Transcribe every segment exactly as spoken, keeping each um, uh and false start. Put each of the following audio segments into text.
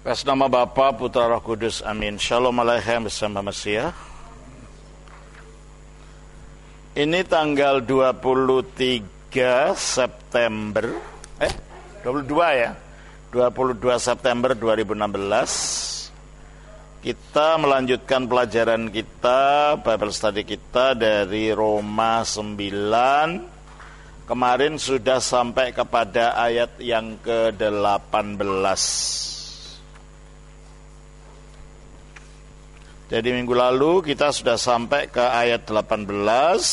Atas nama Bapa, Putra, Roh Kudus, amin. Shalom Aleichem bersama Mesiah. Ini tanggal dua puluh tiga September, eh dua puluh dua ya, dua puluh dua September dua ribu enam belas. Kita melanjutkan pelajaran kita, Bible study kita dari Roma sembilan. Kemarin sudah sampai kepada ayat yang ke delapan belas. Jadi minggu lalu kita sudah sampai ke ayat delapan belas,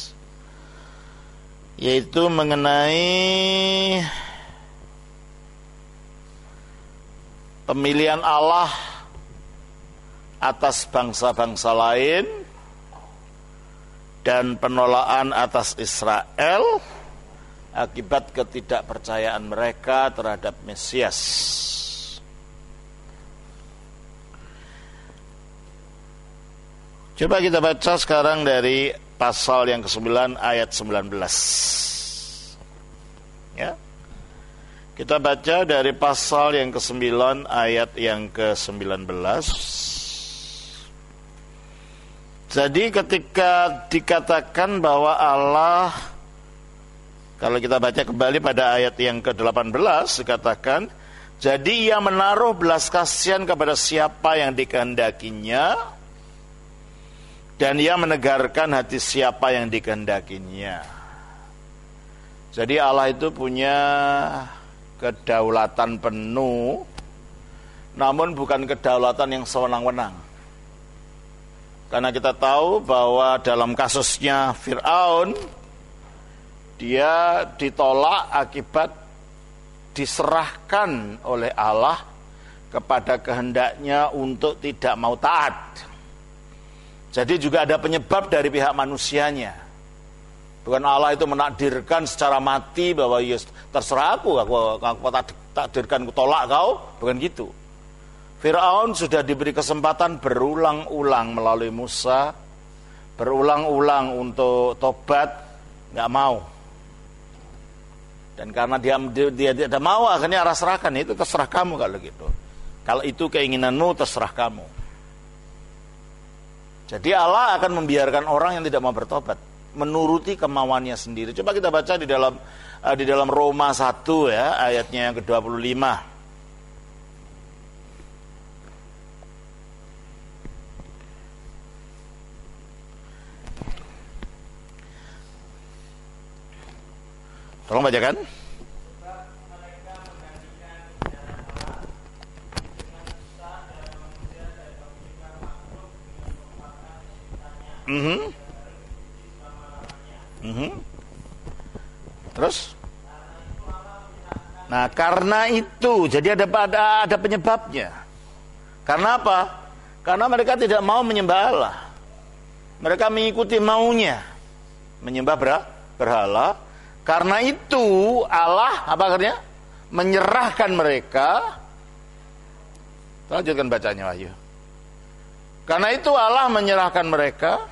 yaitu mengenai pemilihan Allah atas bangsa-bangsa lain dan penolakan atas Israel akibat ketidakpercayaan mereka terhadap Mesias. Coba kita baca sekarang dari pasal yang kesembilan ayat sembilan belas. Ya. Kita baca dari pasal yang kesembilan ayat yang ke sembilan belas. Jadi ketika dikatakan bahwa Allah, kalau kita baca kembali pada ayat yang ke delapan belas, dikatakan, jadi ia menaruh belas kasihan kepada siapa yang dikehendakinya, dan ia menegarkan hati siapa yang dikehendakinya. Jadi Allah itu punya kedaulatan penuh, namun bukan kedaulatan yang sewenang-wenang. Karena kita tahu bahwa dalam kasusnya Fir'aun, dia ditolak akibat diserahkan oleh Allah kepada kehendaknya untuk tidak mau taat. Jadi juga ada penyebab dari pihak manusianya. Bukan Allah itu menakdirkan secara mati bahwa ya terserah aku, aku, aku takdirkan, aku tolak kau. Bukan gitu. Fir'aun sudah diberi kesempatan berulang-ulang melalui Musa, berulang-ulang untuk tobat, gak mau. Dan karena dia, dia, dia tidak mau, akhirnya Allah serahkan. Itu terserah kamu kalau gitu. Kalau itu keinginanmu, terserah kamu. Jadi Allah akan membiarkan orang yang tidak mau bertobat menuruti kemauannya sendiri. Coba kita baca di dalam uh, di dalam Roma satu ya, ayatnya yang ke dua puluh lima. Tolong bacakan. Mm-hmm. Mm-hmm. Terus, nah karena itu, jadi ada ada ada penyebabnya. Karena apa? Karena mereka tidak mau menyembah Allah. Mereka mengikuti maunya, menyembah berhala. Karena itu Allah apa akhirnya menyerahkan mereka. Lanjutkan bacanya Wahyu. Karena itu Allah menyerahkan mereka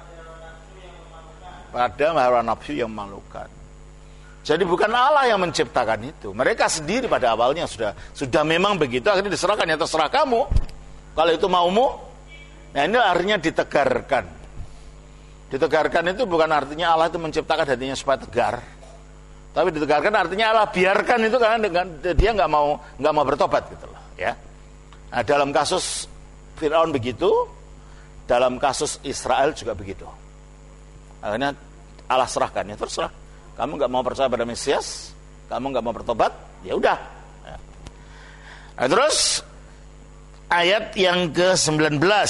pada hawa nafsu yang memalukan. Jadi bukan Allah yang menciptakan itu. Mereka sendiri pada awalnya sudah sudah memang begitu. Akhirnya diserahkan, ya terserah kamu. Kalau itu maumu. Nah ini artinya ditegarkan. Ditegarkan itu bukan artinya Allah itu menciptakan hatinya supaya tegar. Tapi ditegarkan artinya Allah biarkan itu karena dengan dia nggak mau nggak mau bertobat gitu loh. Ya. Nah dalam kasus Fir'aun begitu, dalam kasus Israel juga begitu. Akhirnya Allah serahkan, ya terserah. Kamu nggak mau percaya pada Mesias, kamu nggak mau bertobat, ya udah. Nah, terus ayat yang ke sembilan belas.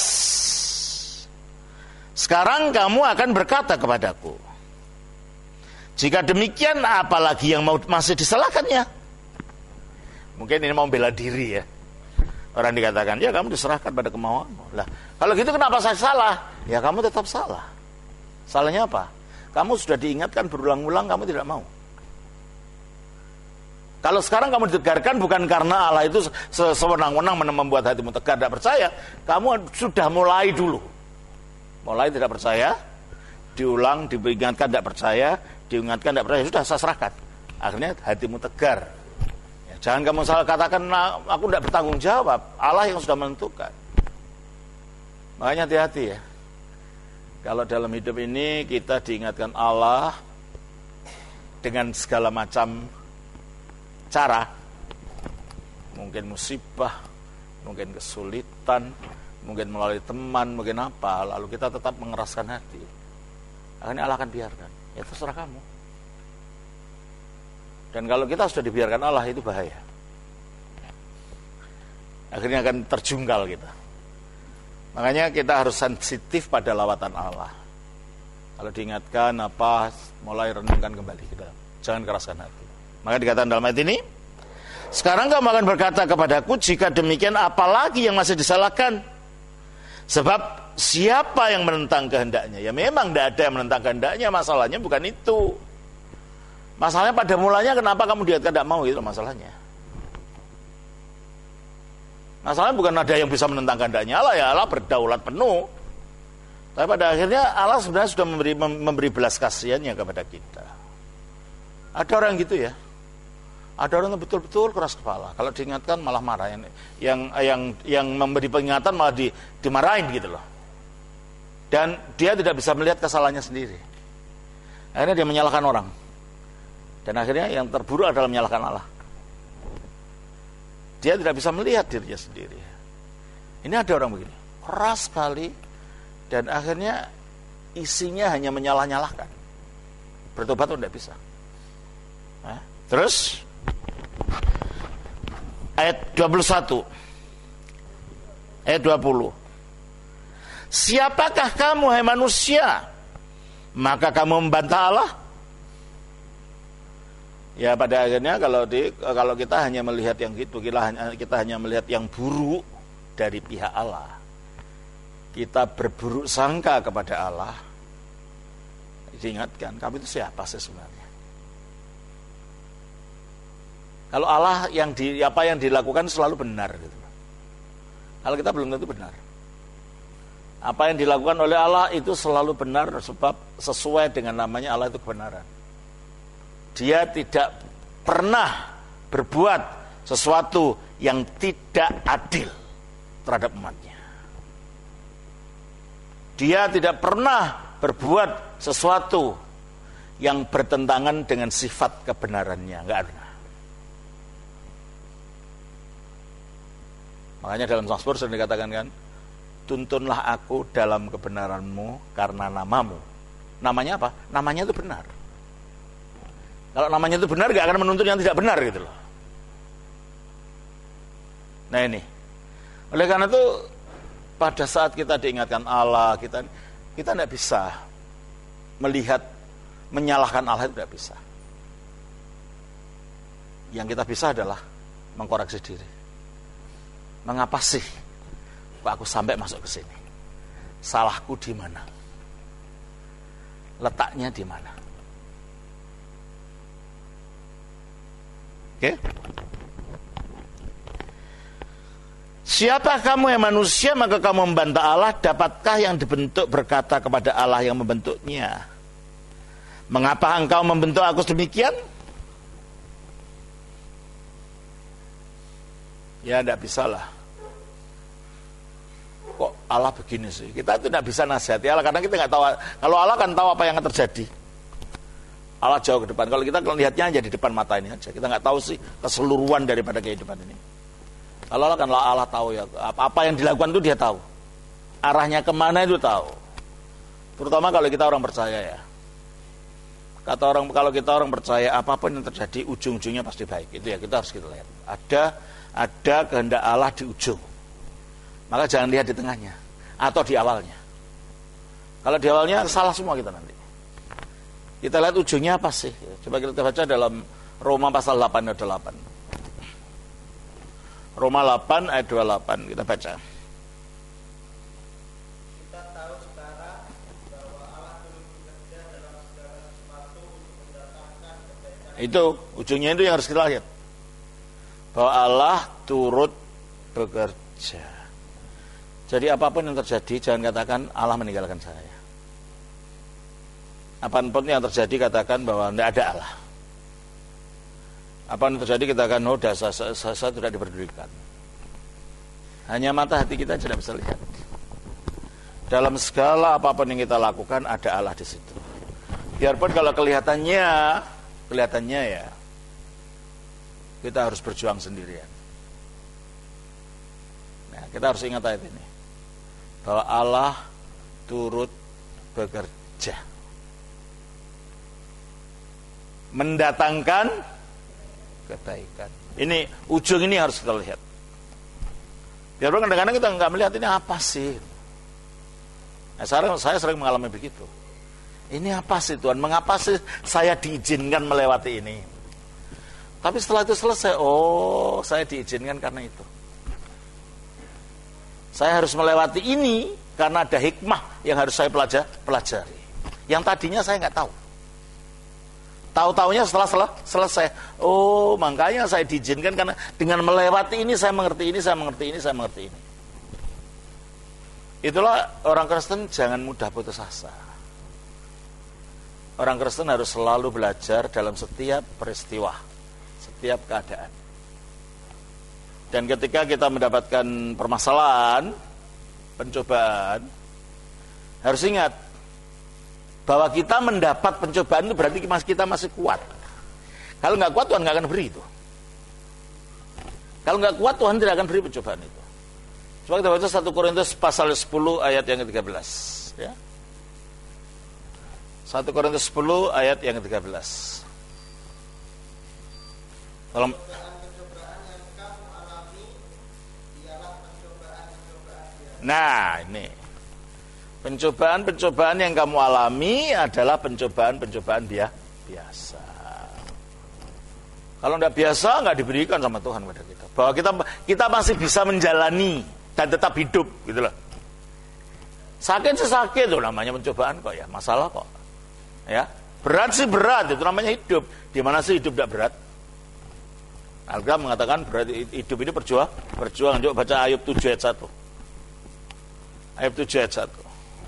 Sekarang kamu akan berkata kepadaku, jika demikian apalagi yang mau masih disalahkannya? Mungkin ini mau bela diri ya. Orang dikatakan, ya kamu diserahkan pada kemauanmu. Lah, kalau gitu kenapa saya salah? Ya kamu tetap salah. Salahnya apa? Kamu sudah diingatkan berulang-ulang, kamu tidak mau. Kalau sekarang kamu ditegarkan bukan karena Allah itu sewenang-wenang membuat hatimu tegar, tidak percaya. Kamu sudah mulai dulu. Mulai tidak percaya, diulang, diingatkan tidak percaya, diingatkan tidak percaya, sudah saya serahkan. Akhirnya hatimu tegar. Ya, Jangan kamu salah katakan, nah, aku tidak bertanggung jawab. Allah yang sudah menentukan. Makanya hati-hati ya. Kalau dalam hidup ini kita diingatkan Allah dengan segala macam cara, mungkin musibah, mungkin kesulitan, mungkin melalui teman, mungkin apa, lalu kita tetap mengeraskan hati. Akhirnya Allah akan biarkan. Ya terserah kamu. Dan kalau kita sudah dibiarkan Allah, itu bahaya. Akhirnya akan terjungkal kita. Makanya kita harus sensitif pada lawatan Allah. Kalau diingatkan apa, mulai renungkan kembali kita. Jangan keraskan hati. Maka dikatakan dalam ayat ini, sekarang kamu akan berkata kepadaku, jika demikian apalagi yang masih disalahkan? Sebab siapa yang menentang kehendaknya? Ya memang tidak ada yang menentang kehendaknya, masalahnya bukan itu. Masalahnya pada mulanya kenapa kamu dikatakan tidak mau, itu masalahnya. Masalahnya bukan ada yang bisa menentang kehendaknya Allah, ya Allah berdaulat penuh. Tapi pada akhirnya Allah sebenarnya sudah memberi memberi belas kasihannya kepada kita. Ada orang gitu ya. Ada orang yang betul-betul keras kepala. Kalau diingatkan malah marah. Yang yang yang, yang memberi peringatan malah di, dimarahin gitu loh. Dan dia tidak bisa melihat kesalahannya sendiri. Akhirnya dia menyalahkan orang. Dan akhirnya yang terburuk adalah menyalahkan Allah. Dia tidak bisa melihat dirinya sendiri. Ini ada orang begini, keras sekali, dan akhirnya isinya hanya menyalah-nyalahkan. Bertobat pun tidak bisa. Nah, terus ayat dua puluh satu, ayat dua puluh. Siapakah kamu hai manusia, maka kamu membantah Allah? Ya pada akhirnya kalau di kalau kita hanya melihat yang gitu, kita hanya kita hanya melihat yang buruk dari pihak Allah. Kita berburuk sangka kepada Allah. Diingatkan, kamu itu siapa sih sebenarnya? Kalau Allah yang di apa yang dilakukan selalu benar gitu. Kalau kita belum tentu benar. Apa yang dilakukan oleh Allah itu selalu benar sebab sesuai dengan namanya Allah itu kebenaran. Dia tidak pernah berbuat sesuatu yang tidak adil terhadap umatnya. Dia tidak pernah berbuat sesuatu yang bertentangan dengan sifat kebenarannya. Enggak ada. Makanya dalam Mazmur sering dikatakan kan, tuntunlah aku dalam kebenaranmu karena namamu. Namanya apa? Namanya itu benar. Kalau namanya itu benar, gak akan menuntut yang tidak benar gitu loh. Nah ini, oleh karena itu pada saat kita diingatkan Allah, kita kita tidak bisa melihat menyalahkan Allah, itu tidak bisa. Yang kita bisa adalah mengkoreksi diri. Mengapa sih kok aku sampai masuk ke sini? Salahku di mana? Letaknya di mana? Oke. Siapa kamu yang manusia maka kamu membantah Allah? Dapatkah yang dibentuk berkata kepada Allah yang membentuknya, mengapa engkau membentuk aku demikian? Ya tidak bisa lah. Kok Allah begini sih? Kita itu tidak bisa nasihati Allah karena kita nggak tahu. Kalau Allah kan tahu apa yang akan terjadi. Allah jauh ke depan. Kalau kita lihatnya aja di depan mata ini aja. Kita nggak tahu sih keseluruhan daripada kehidupan ini. Kalau Allah kan Allah tahu ya. Apa yang dilakukan itu dia tahu. Arahnya kemana itu tahu. Terutama kalau kita orang percaya ya. Kata orang kalau kita orang percaya apapun yang terjadi ujung-ujungnya pasti baik. Itu ya kita harus kita lihat. Ada ada kehendak Allah di ujung. Maka jangan lihat di tengahnya atau di awalnya. Kalau di awalnya salah semua kita nanti. Kita lihat ujungnya apa sih? Coba kita baca dalam Roma pasal delapan ayat delapan. Roma delapan ayat dua puluh delapan kita baca. Kita tahu sekarang bahwa Allah turut bekerja dalam segala sesuatu untuk mendatangkan kebaikan. Itu ujungnya itu yang harus kita lihat. Bahwa Allah turut bekerja. Jadi apapun yang terjadi jangan katakan Allah meninggalkan saya. Apapun yang terjadi katakan bahwa tidak ada Allah. Apa yang terjadi kita akan oh dasar saya, saya, saya tidak diperdulikan. Hanya mata hati kita tidak bisa lihat. Dalam segala apapun yang kita lakukan ada Allah di situ. Biarpun kalau kelihatannya, kelihatannya ya, kita harus berjuang sendirian. Nah, kita harus ingat ayat ini, bahwa Allah turut bekerja, mendatangkan kebaikan. Ini ujung ini harus kita lihat. Biarpun kadang-kadang kita nggak melihat ini apa sih. Nah, saya, saya sering mengalami begitu. Ini apa sih Tuhan? Mengapa sih saya diizinkan melewati ini? Tapi setelah itu selesai, oh saya diizinkan karena itu. Saya harus melewati ini karena ada hikmah yang harus saya pelajari. Yang tadinya saya nggak tahu. Tahu-taunya setelah, setelah selesai. Oh, makanya saya diizinkan karena dengan melewati ini saya mengerti ini, saya mengerti ini, saya mengerti ini. Itulah orang Kristen jangan mudah putus asa. Orang Kristen harus selalu belajar dalam setiap peristiwa, setiap keadaan. Dan ketika kita mendapatkan permasalahan, pencobaan, harus ingat bahwa kita mendapat pencobaan itu berarti kita masih kuat. Kalau nggak kuat Tuhan nggak akan beri itu. Kalau nggak kuat Tuhan tidak akan beri pencobaan itu. Coba kita baca satu Korintus pasal sepuluh ayat yang ke tiga belas. Ya. satu Korintus sepuluh ayat yang ke tiga belas. Kalau nah ini pencobaan-pencobaan yang kamu alami adalah pencobaan-pencobaan dia biasa. Kalau tidak biasa nggak diberikan sama Tuhan kepada kita. Bahwa kita kita masih bisa menjalani dan tetap hidup, gitulah. Sakit sih sakit itu namanya pencobaan kok ya, masalah kok. Ya, berat sih berat itu namanya hidup. Di mana sih hidup tidak berat? Alkitab mengatakan berat hidup ini perjuang, perjuangan. Coba baca Ayub tujuh ayat satu. Ayub tujuh ayat satu.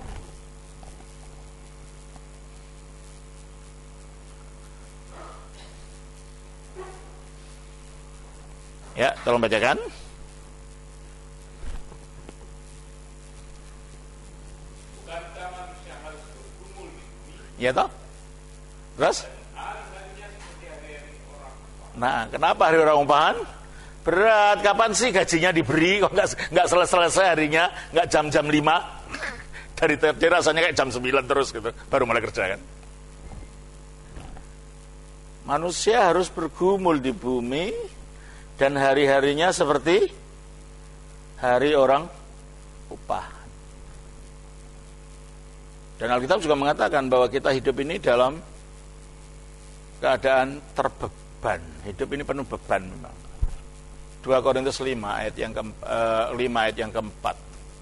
Ya, tolong bacakan. Bukankah manusia harus bergumul di bumi? Ya toh? Terus? Hari-harinya seperti hari-hari orang. Nah, kenapa hari orang umpahan? Berat. Kapan sih gajinya diberi? Kok nggak nggak selesai harinya? Nggak jam-jam lima? Dari tadi rasanya kayak jam sembilan terus gitu. Baru mulai kerja kan? Manusia harus bergumul di bumi. Dan hari-harinya seperti hari orang upah. Dan Alkitab juga mengatakan bahwa kita hidup ini dalam keadaan terbeban. Hidup ini penuh beban memang. dua Korintus lima ayat yang ke, uh, lima ayat yang keempat.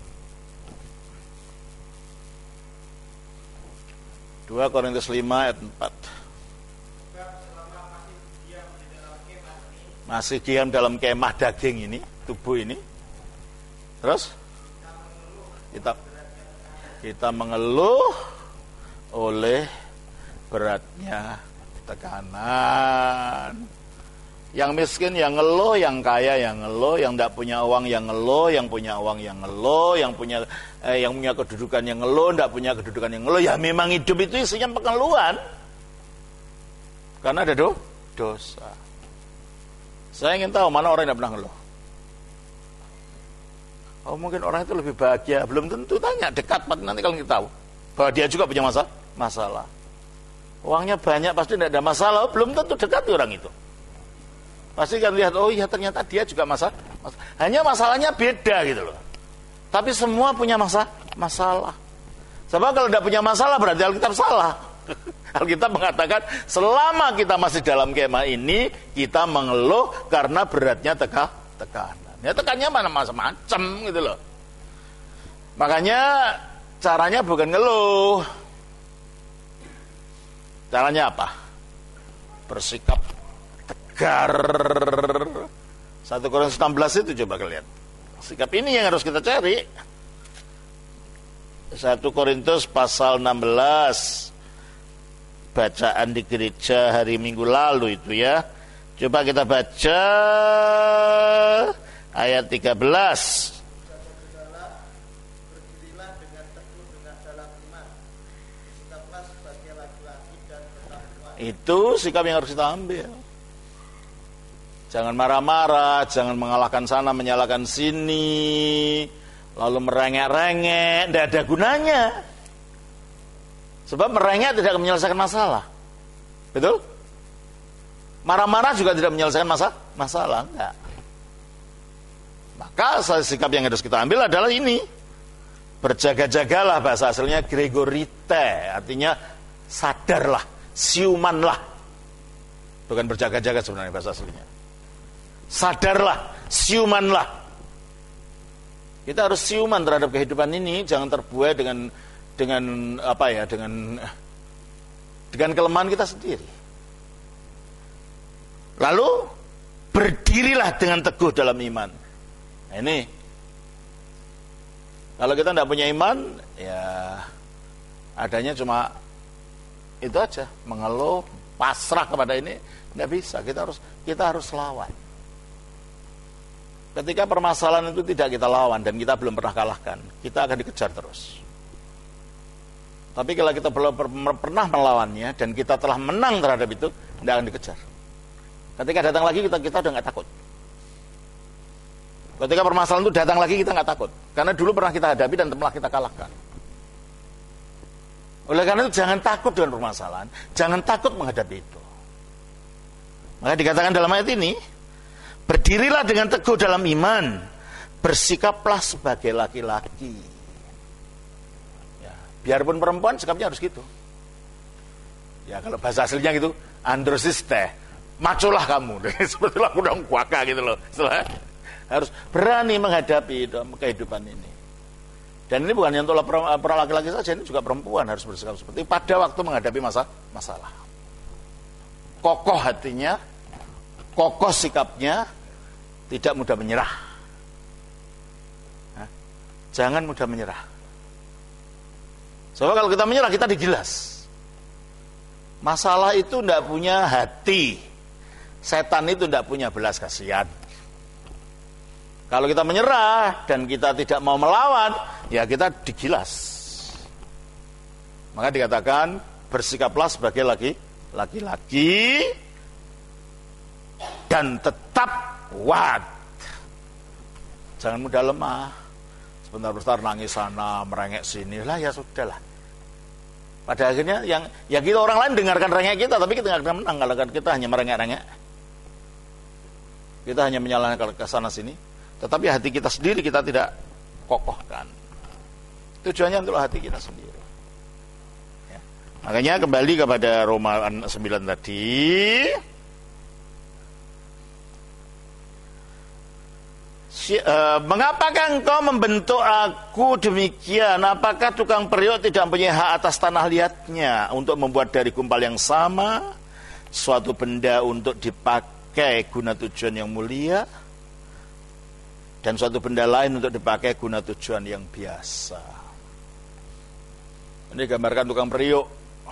dua Korintus lima ayat empat. Masih diam dalam kemah daging ini, tubuh ini. Terus kita kita mengeluh oleh beratnya tekanan. Yang miskin yang ngeluh, yang kaya yang ngeluh, yang tidak punya uang yang ngeluh, yang punya uang yang ngeluh, yang punya eh, yang punya kedudukan yang ngeluh, tidak punya kedudukan yang ngeluh. Ya memang hidup itu isinya pengeluhan. Karena ada do, dosa. Saya ingin tahu mana orang yang tidak pernah ngeluh. Oh mungkin orang itu lebih bahagia. Belum tentu, tanya dekat nanti kalau kita tahu bahwa dia juga punya masalah. masalah. Uangnya banyak pasti tidak ada masalah. Belum tentu dekat orang itu. Pasti kan lihat, oh iya ternyata dia juga masalah. Hanya masalahnya beda gitu loh. Tapi semua punya masa masalah. Sebab kalau tidak punya masalah berarti Alkitab salah. Alkitab mengatakan selama kita masih dalam kemah ini kita mengeluh karena beratnya teka, tekanan. Ya tekannya mana macam-macam gitu loh. Makanya caranya bukan ngeluh. Caranya apa? Bersikap tegar. satu Korintus enam belas itu coba kalian. Sikap ini yang harus kita cari. satu Korintus pasal enam belas. Bacaan di gereja hari Minggu lalu itu ya. Coba kita baca ayat tiga belas. Berdirilah dengan teguh dengan dalam iman. Bersikaplah sebagai laki-laki dan tetap kuat. Itu sikap yang harus kita ambil. Jangan marah-marah, jangan mengalahkan sana, menyalahkan sini, lalu merengek-rengek, tidak ada gunanya. Sebab merengek tidak menyelesaikan masalah. Betul? Marah-marah juga tidak menyelesaikan masa, masalah, enggak. Maka sikap yang harus kita ambil adalah ini. Berjaga-jagalah, bahasa aslinya gregorite, artinya sadarlah, siumanlah. Bukan berjaga-jaga sebenarnya bahasa aslinya. Sadarlah, siumanlah. Kita harus siuman terhadap kehidupan ini, jangan terbuai dengan dengan apa ya, dengan dengan kelemahan kita sendiri. Lalu berdirilah dengan teguh dalam iman. Nah, ini kalau kita tidak punya iman, ya adanya cuma itu aja, mengeluh, pasrah kepada ini, tidak bisa. Kita harus kita harus lawan. Ketika permasalahan itu tidak kita lawan dan kita belum pernah kalahkan, kita akan dikejar terus. Tapi kalau kita belum pernah melawannya dan kita telah menang terhadap itu, tidak akan dikejar. Ketika datang lagi kita kita udah nggak takut. Ketika permasalahan itu datang lagi kita nggak takut, karena dulu pernah kita hadapi dan telah kita kalahkan. Oleh karena itu jangan takut dengan permasalahan, jangan takut menghadapi itu. Maka dikatakan dalam ayat ini, berdirilah dengan teguh dalam iman, bersikaplah sebagai laki-laki. Ya, biarpun perempuan sikapnya harus gitu. Ya kalau bahasa aslinya gitu, androsiste. Macolah kamu, seperti lagu dong kuaka gitu loh. Setelah, harus berani menghadapi kehidupan ini. Dan ini bukan hanya untuk para laki-laki saja, ini juga perempuan harus bersikap seperti itu pada waktu menghadapi masa masalah. Kokoh hatinya, kokoh sikapnya, tidak mudah menyerah. Hah? Jangan mudah menyerah. Soalnya kalau kita menyerah kita digilas. Masalah itu tidak punya hati. Setan itu tidak punya belas kasihan. Kalau kita menyerah dan kita tidak mau melawan, ya kita digilas. Maka dikatakan bersikaplah sebagai laki, laki-laki dan tetap kuat. Jangan mudah lemah. Sebentar-bentar nangis sana, merengek sini, lah ya sudahlah. Pada akhirnya yang ya kita orang lain dengarkan rengek kita, tapi kita nggak akan menang kalau kita hanya merengek-rengek. Kita hanya menyalahkan ke sana sini, tetapi hati kita sendiri kita tidak kokohkan. Tujuannya untuk hati kita sendiri. Ya. Makanya kembali kepada Roma sembilan tadi. Si, uh, mengapakah engkau membentuk aku demikian? Apakah tukang periuk tidak mempunyai hak atas tanah liatnya untuk membuat dari gumpal yang sama suatu benda untuk dipakai guna tujuan yang mulia dan suatu benda lain untuk dipakai guna tujuan yang biasa? Ini gambarkan tukang periuk.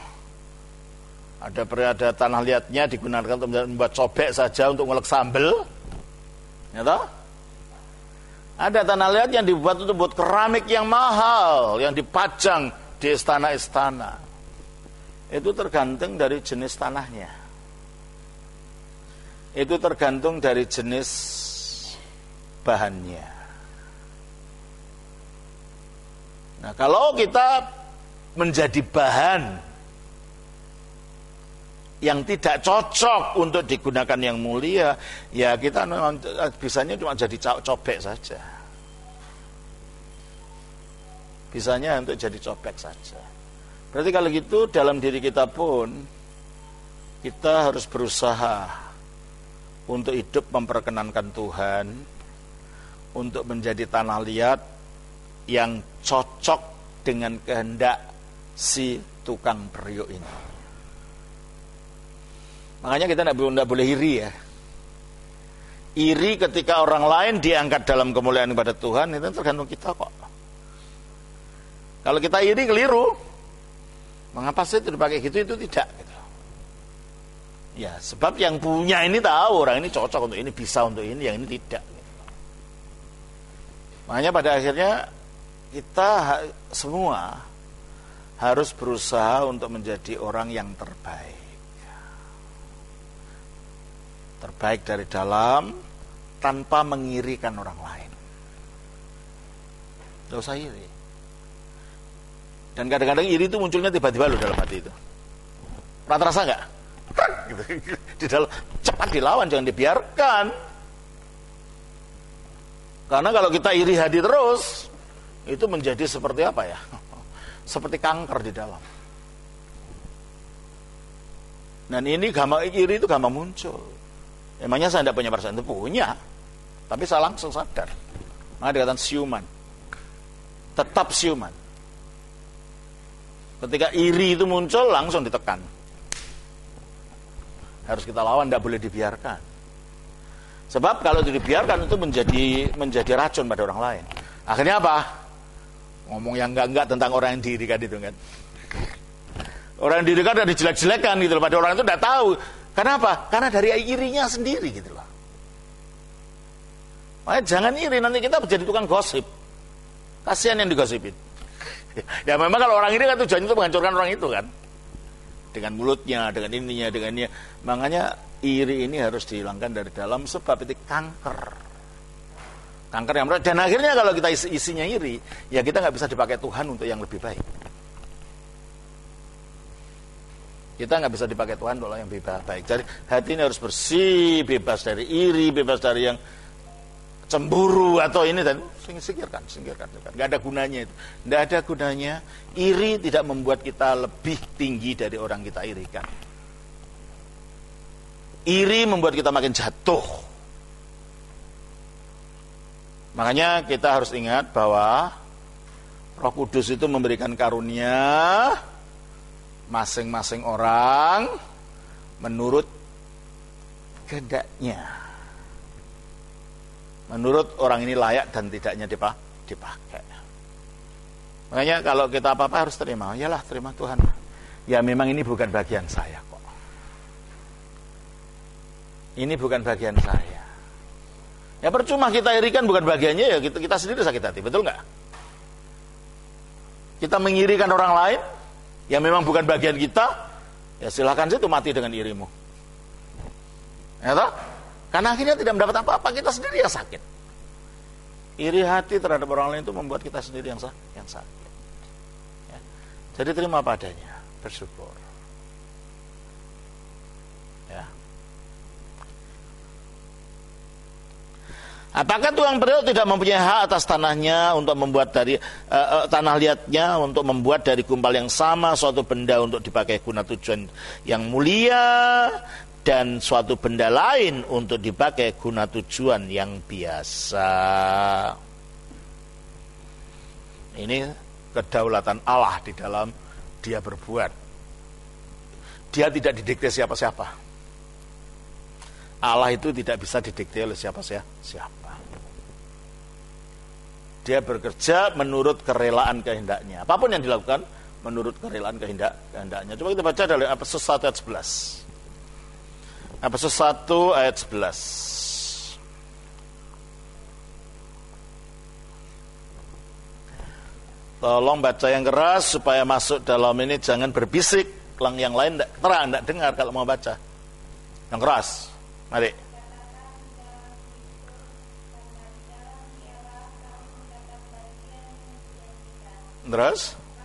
Ada ada tanah liatnya digunakan untuk membuat cobek saja, untuk ngulek sambel. Ya toh? Ada tanah liat yang dibuat untuk buat keramik yang mahal, yang dipajang di istana-istana. Itu tergantung dari jenis tanahnya. Itu tergantung dari jenis bahannya. Nah, kalau kita menjadi bahan yang tidak cocok untuk digunakan yang mulia, ya kita memang bisanya cuma jadi cobek saja. Bisanya untuk jadi cobek saja. Berarti kalau gitu dalam diri kita pun kita harus berusaha untuk hidup memperkenankan Tuhan, untuk menjadi tanah liat yang cocok dengan kehendak si tukang periuk ini. Makanya kita tidak boleh iri ya. Iri ketika orang lain diangkat dalam kemuliaan kepada Tuhan, itu tergantung kita kok. Kalau kita iri keliru, mengapa sih itu dipakai gitu, itu tidak gitu. Ya, sebab yang punya ini tahu orang ini cocok untuk ini, bisa untuk ini, yang ini tidak. Makanya pada akhirnya kita semua harus berusaha untuk menjadi orang yang terbaik. Terbaik dari dalam tanpa mengirikan orang lain. Tidak usah iri. Dan kadang-kadang iri itu munculnya tiba-tiba loh dalam hati itu. Pernah terasa nggak? Gitu. Di dalam, cepat dilawan, jangan dibiarkan. Karena kalau kita iri hati terus, itu menjadi seperti apa ya? Seperti kanker di dalam. Dan ini gampang, iri itu gampang muncul. Emangnya saya tidak punya perasaan? Itu punya, tapi saya langsung sadar. Maka dikatakan siuman, tetap siuman. Ketika iri itu muncul, langsung ditekan. Harus kita lawan, tidak boleh dibiarkan. Sebab kalau itu dibiarkan, itu menjadi menjadi racun pada orang lain. Akhirnya apa? Ngomong yang enggak-enggak tentang orang yang diirikan itu kan. Orang yang diirikan dan dijelek-jelekan gitu loh. Pada orang itu tidak tahu. Kenapa? Karena dari irinya sendiri gitu loh. Makanya jangan iri, nanti kita menjadi tukang gosip. Kasihan yang digosipin. Ya memang kalau orang iri kan tujuannya itu menghancurkan orang itu kan. Dengan mulutnya, dengan ininya, dengan ini. Makanya iri ini harus dihilangkan dari dalam, sebab itu kanker. Kanker yang berat. Dan akhirnya kalau kita isi isinya iri, ya kita nggak bisa dipakai Tuhan untuk yang lebih baik. Kita nggak bisa dipakai Tuhan untuk yang lebih baik. Jadi hati ini harus bersih, bebas dari iri, bebas dari yang cemburu atau ini, dan singkirkan, singkirkan, nggak ada gunanya itu, nggak ada gunanya. Iri tidak membuat kita lebih tinggi dari orang kita irikan. Iri membuat kita makin jatuh. Makanya kita harus ingat bahwa Roh Kudus itu memberikan karunia masing-masing orang menurut kehendaknya. Menurut orang ini layak dan tidaknya dipakai. Makanya kalau kita apa-apa harus terima. Yalah, terima Tuhan. Ya memang ini bukan bagian saya kok. Ini bukan bagian saya. Ya percuma kita irikan, bukan bagiannya, ya kita, kita sendiri sakit hati. Betul nggak? Kita mengirikan orang lain, ya memang bukan bagian kita, ya silakan situ mati dengan irimu. Ya toh? Karena akhirnya tidak mendapat apa-apa, kita sendiri yang sakit. Iri hati terhadap orang lain itu membuat kita sendiri yang yang sakit. Ya. Jadi terima padanya, bersyukur. Ya. Apakah tukang periuk tidak mempunyai hak atas tanahnya untuk membuat dari uh, uh, tanah liatnya untuk membuat dari gumpal yang sama suatu benda untuk dipakai guna tujuan yang mulia, dan suatu benda lain untuk dipakai guna tujuan yang biasa? Ini kedaulatan Allah di dalam dia berbuat. Dia tidak didikte siapa-siapa. Allah itu tidak bisa didikte oleh siapa-siapa. Dia bekerja menurut kerelaan kehendaknya. Apapun yang dilakukan menurut kerelaan kehendak kehendaknya. Coba kita baca dari Efesus satu ayat sebelas. Efesus satu ayat sebelas. Tolong baca yang keras supaya masuk dalam ini, jangan berbisik. Yang lain tidak terang, tidak dengar kalau mau baca. Yang keras. Mari. Terus?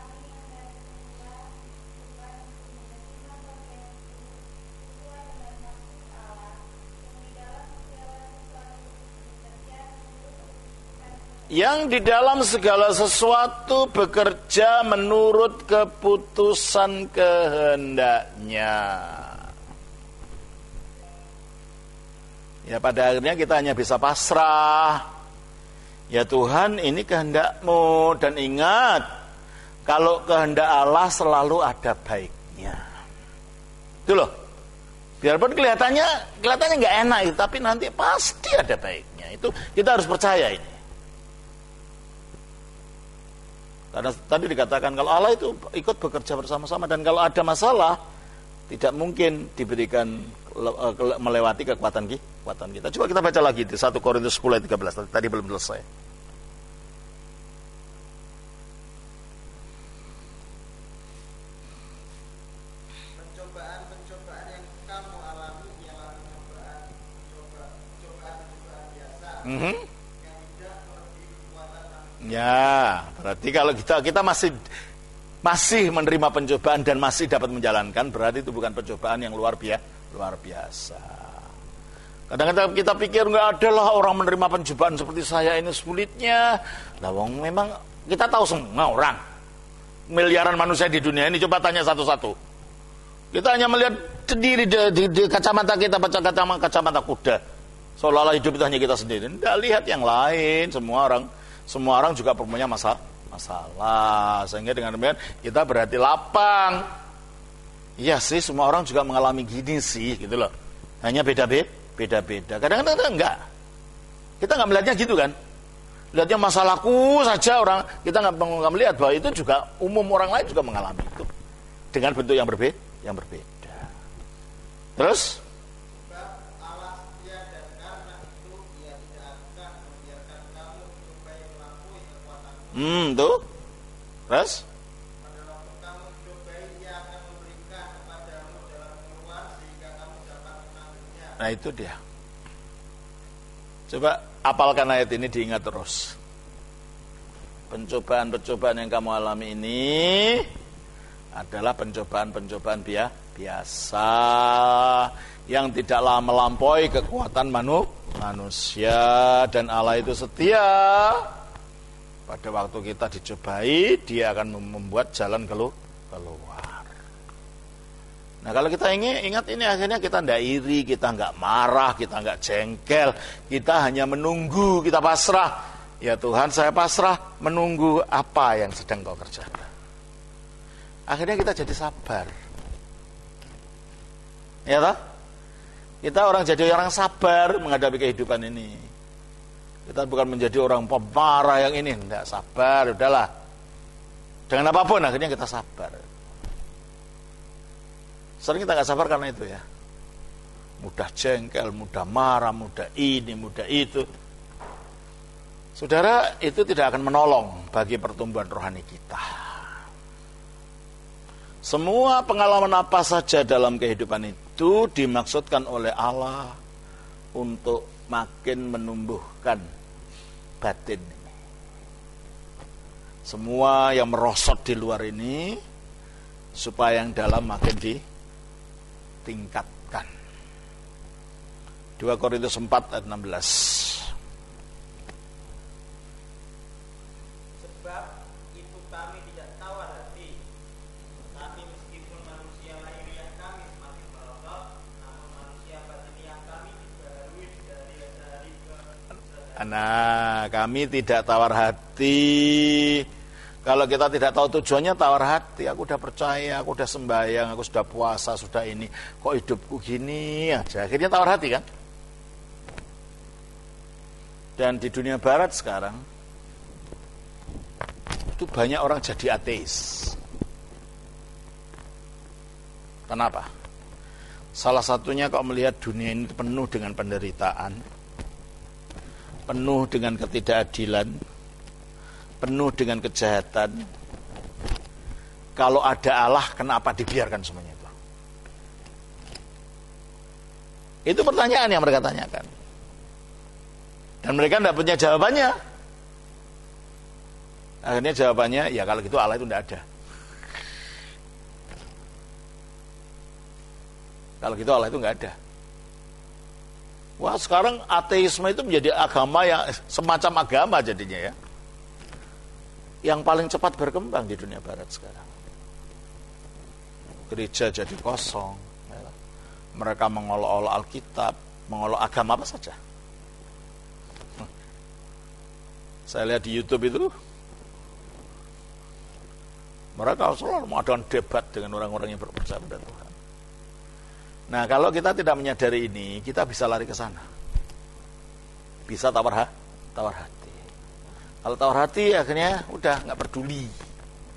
Yang di dalam segala sesuatu bekerja menurut keputusan kehendaknya. Ya pada akhirnya kita hanya bisa pasrah. Ya Tuhan, ini kehendak-Mu, dan ingat kalau kehendak Allah selalu ada baiknya. Itu loh. Biarpun kelihatannya kelihatannya nggak enak, tapi nanti pasti ada baiknya. Itu kita harus percaya ini. Karena tadi dikatakan kalau Allah itu ikut bekerja bersama-sama, dan kalau ada masalah tidak mungkin diberikan melewati kekuatan kekuatan kita. Coba kita baca lagi di satu Korintus sepuluh ayat tiga belas. Tadi belum selesai. Pencobaan-pencobaan yang kamu alami ialah pencobaan coba- cobaan-cobaan biasa Mhm. yang tidak melebihi kekuatan manusia. Ya, berarti kalau kita kita masih masih menerima pencobaan dan masih dapat menjalankan, berarti itu bukan pencobaan yang luar biasa, luar biasa. Kadang-kadang kita pikir nggak ada lah orang menerima pencobaan seperti saya ini sulitnya. Lah wong memang kita tahu semua orang. Miliaran manusia di dunia ini, coba tanya satu-satu. Kita hanya melihat sendiri di, di, di kacamata kita, baca kacamata kacamata kuda. Seolah-olah hidup itu hanya kita sendiri. Tidak lihat yang lain, semua orang, semua orang juga punya masalah. masalah sehingga dengan demikian kita berarti lapang. Iya sih, semua orang juga mengalami gini sih gitu loh, hanya beda-beda beda-beda. Kadang-kadang enggak, kita nggak melihatnya gitu kan, lihatnya masalahku saja. Orang kita nggak melihat bahwa itu juga umum, orang lain juga mengalami itu dengan bentuk yang berbeda yang berbeda. Terus Hmm, tuh. Terus? Pada waktu kamu cobai, Ia akan memberikan kepadamu jalan keluar sehingga kamu dapat menangguhnya. Nah itu dia. Coba apalkan ayat ini, diingat terus. Pencobaan-pencobaan yang kamu alami ini adalah pencobaan-pencobaan biasa yang tidaklah melampaui kekuatan manu, manusia, dan Allah itu setia. Pada waktu kita dicobai, Dia akan membuat jalan keluar. Nah kalau kita ingin ingat ini, akhirnya kita tidak iri, kita nggak marah, kita nggak jengkel, kita hanya menunggu, kita pasrah. Ya Tuhan, saya pasrah menunggu apa yang sedang Kau kerjakan. Akhirnya kita jadi sabar. Ya toh? Kita orang jadi orang sabar menghadapi kehidupan ini. Kita bukan menjadi orang pemarah yang ini, tidak sabar, udahlah. Dengan apapun akhirnya kita sabar. Sering kita nggak sabar karena itu ya. Mudah jengkel, mudah marah, mudah ini, mudah itu. Saudara, itu tidak akan menolong bagi pertumbuhan rohani kita. Semua pengalaman apa saja dalam kehidupan itu dimaksudkan oleh Allah untuk makin menumbuhkan batin ini. Semua yang merosot di luar ini supaya yang dalam makin ditingkatkan. dua Korintus empat ayat enam belas. Sebab itu kami tidak tawar hati, tetapi meskipun manusia lahiriah kami semakin merosot, namun manusia batiniah kami dibaharui dari hari ke hari. Nah, kami tidak tawar hati. Kalau kita tidak tahu tujuannya, tawar hati. Aku udah percaya, aku udah sembahyang, aku sudah puasa, sudah ini. Kok hidupku gini aja? Akhirnya tawar hati kan? Dan di dunia barat sekarang, itu banyak orang jadi ateis. Kenapa? Salah satunya kok melihat dunia ini penuh dengan penderitaan, penuh dengan ketidakadilan, penuh dengan kejahatan. Kalau ada Allah, kenapa dibiarkan semuanya itu? Itu pertanyaan yang mereka tanyakan. Dan mereka tidak punya jawabannya. Akhirnya jawabannya, ya kalau gitu Allah itu tidak ada. Kalau gitu Allah itu nggak ada. Wah, sekarang ateisme itu menjadi agama yang semacam agama jadinya ya. Yang paling cepat berkembang di dunia barat sekarang. Gereja jadi kosong. Ya. Mereka mengolok-olok Alkitab, mengolok agama apa saja. Saya lihat di YouTube itu, mereka selalu mengadakan debat dengan orang-orang yang berpercaya pada Tuhan. Nah, kalau kita tidak menyadari ini, kita bisa lari ke sana. Bisa tawar, ha? tawar hati. Kalau tawar hati, akhirnya udah nggak peduli,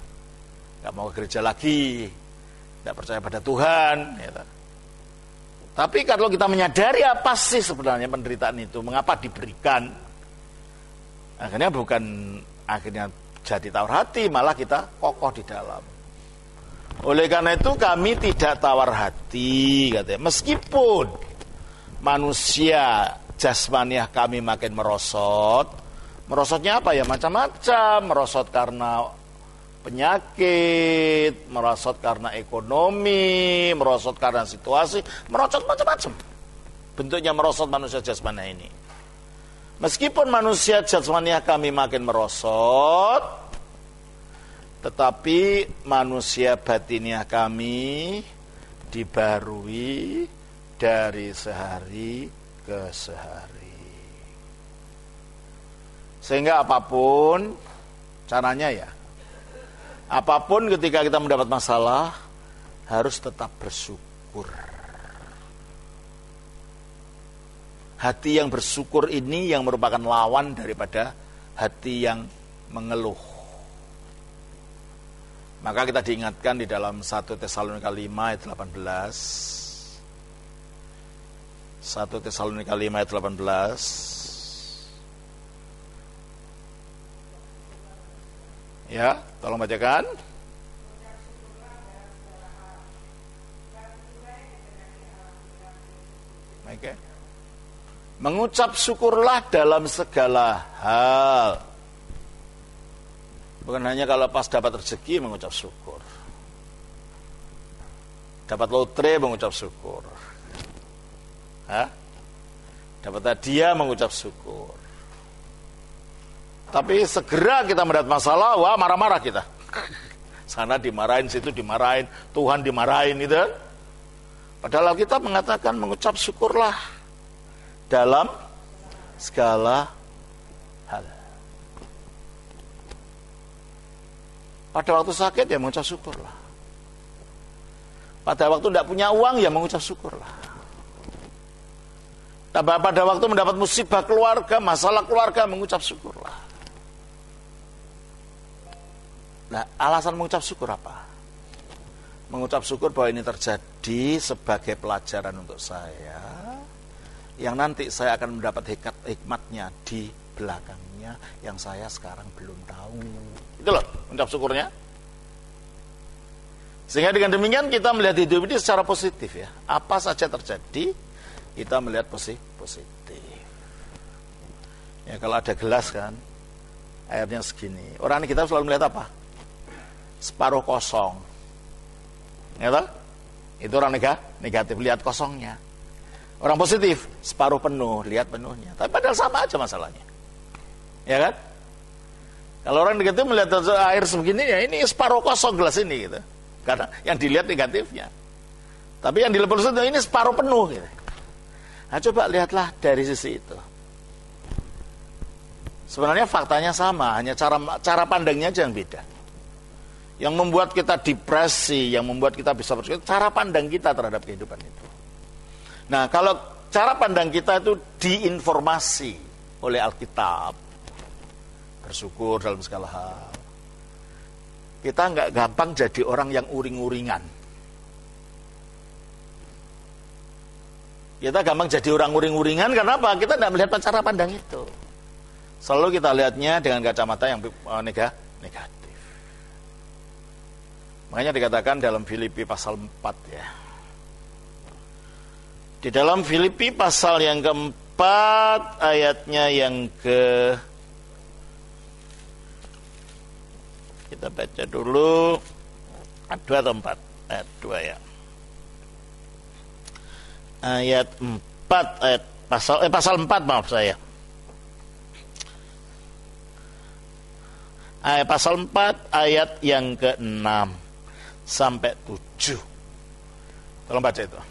nggak mau ke gereja lagi, nggak percaya pada Tuhan. Ya. Tapi kalau kita menyadari apa sih sebenarnya penderitaan itu, mengapa diberikan, akhirnya bukan akhirnya jadi tawar hati, malah kita kokoh di dalam. Oleh karena itu kami tidak tawar hati, katanya. Meskipun manusia jasmaniah kami makin merosot, merosotnya apa ya? Macam-macam, merosot karena penyakit, merosot karena ekonomi, merosot karena situasi, merosot macam-macam. Bentuknya merosot manusia jasmaniah ini. Meskipun manusia jasmaniah kami makin merosot, tetapi manusia batiniah kami dibarui dari sehari ke sehari. Sehingga apapun caranya ya, apapun ketika kita mendapat masalah, harus tetap bersyukur. Hati yang bersyukur ini yang merupakan lawan daripada hati yang mengeluh. Maka kita diingatkan di dalam satu Tesalonika lima ayat delapan belas. satu Tesalonika lima ayat delapan belas. Ya, tolong bacakan. Oke. Mengucap syukurlah dalam segala hal. Bukan hanya kalau pas dapat rezeki mengucap syukur. Dapat lotre mengucap syukur. Hah? Dapat hadiah mengucap syukur. Tapi segera kita mendapat masalah, wah marah-marah kita. Sana dimarahin, situ dimarahin, Tuhan dimarahin gitu. Padahal kita mengatakan mengucap syukurlah dalam segala hal. Pada waktu sakit ya mengucap syukurlah. Pada waktu tidak punya uang ya mengucap syukurlah. Pada waktu mendapat musibah keluarga, masalah keluarga mengucap syukurlah. Nah, alasan mengucap syukur apa? Mengucap syukur bahwa ini terjadi sebagai pelajaran untuk saya, yang nanti saya akan mendapat hikmat, hikmatnya di belakangnya yang saya sekarang belum tahu. Itu loh mengucap syukurnya. Sehingga dengan demikian kita melihat hidup ini secara positif ya. Apa saja terjadi, kita melihat positif. Ya kalau ada gelas kan, airnya segini. Orang kita selalu melihat apa? Separuh kosong. Ya toh? Itu orang negatif, lihat kosongnya. Orang positif, separuh penuh, lihat penuhnya. Tapi padahal sama aja masalahnya. Ya kan? Kalau orang negatif melihat air sebegini, ya ini separuh kosong gelas ini gitu. Karena yang dilihat negatifnya. Tapi yang dilihat positif, ini separuh penuh gitu. Nah coba lihatlah dari sisi itu. Sebenarnya faktanya sama, hanya cara cara pandangnya aja yang beda. Yang membuat kita depresi, yang membuat kita bisa bersyukur, cara pandang kita terhadap kehidupan itu. Nah, kalau cara pandang kita itu diinformasi oleh Alkitab, bersyukur dalam segala hal, kita nggak gampang jadi orang yang uring-uringan. Kita gampang jadi orang uring-uringan karena apa? Kita tidak melihat cara pandang itu. Selalu kita lihatnya dengan kacamata yang negatif. Makanya dikatakan dalam Filipi pasal empat ya. Di dalam Filipi pasal yang keempat ayatnya yang ke kita baca dulu dua atau empat ayat dua ya. Ayat empat ayat pasal eh pasal empat maaf saya. Ayat pasal empat ayat yang keenam sampai tujuh. Tolong baca itu.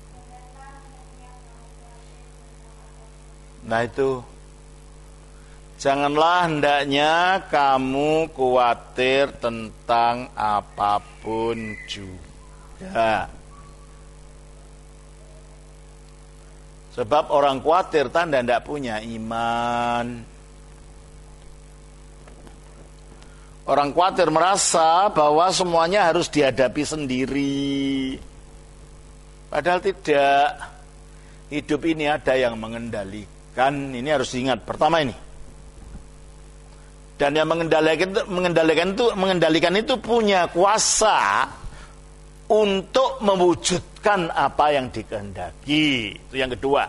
Nah itu, janganlah hendaknya kamu khawatir tentang apapun juga. Sebab orang khawatir tanda tidak punya iman. Orang khawatir merasa bahwa semuanya harus dihadapi sendiri. Padahal tidak. hidup ini ada yang mengendalikan. Ini harus diingat. Pertama ini. Dan yang mengendalikan itu, mengendalikan itu, mengendalikan itu punya kuasa untuk mewujudkan apa yang dikehendaki. Itu yang kedua.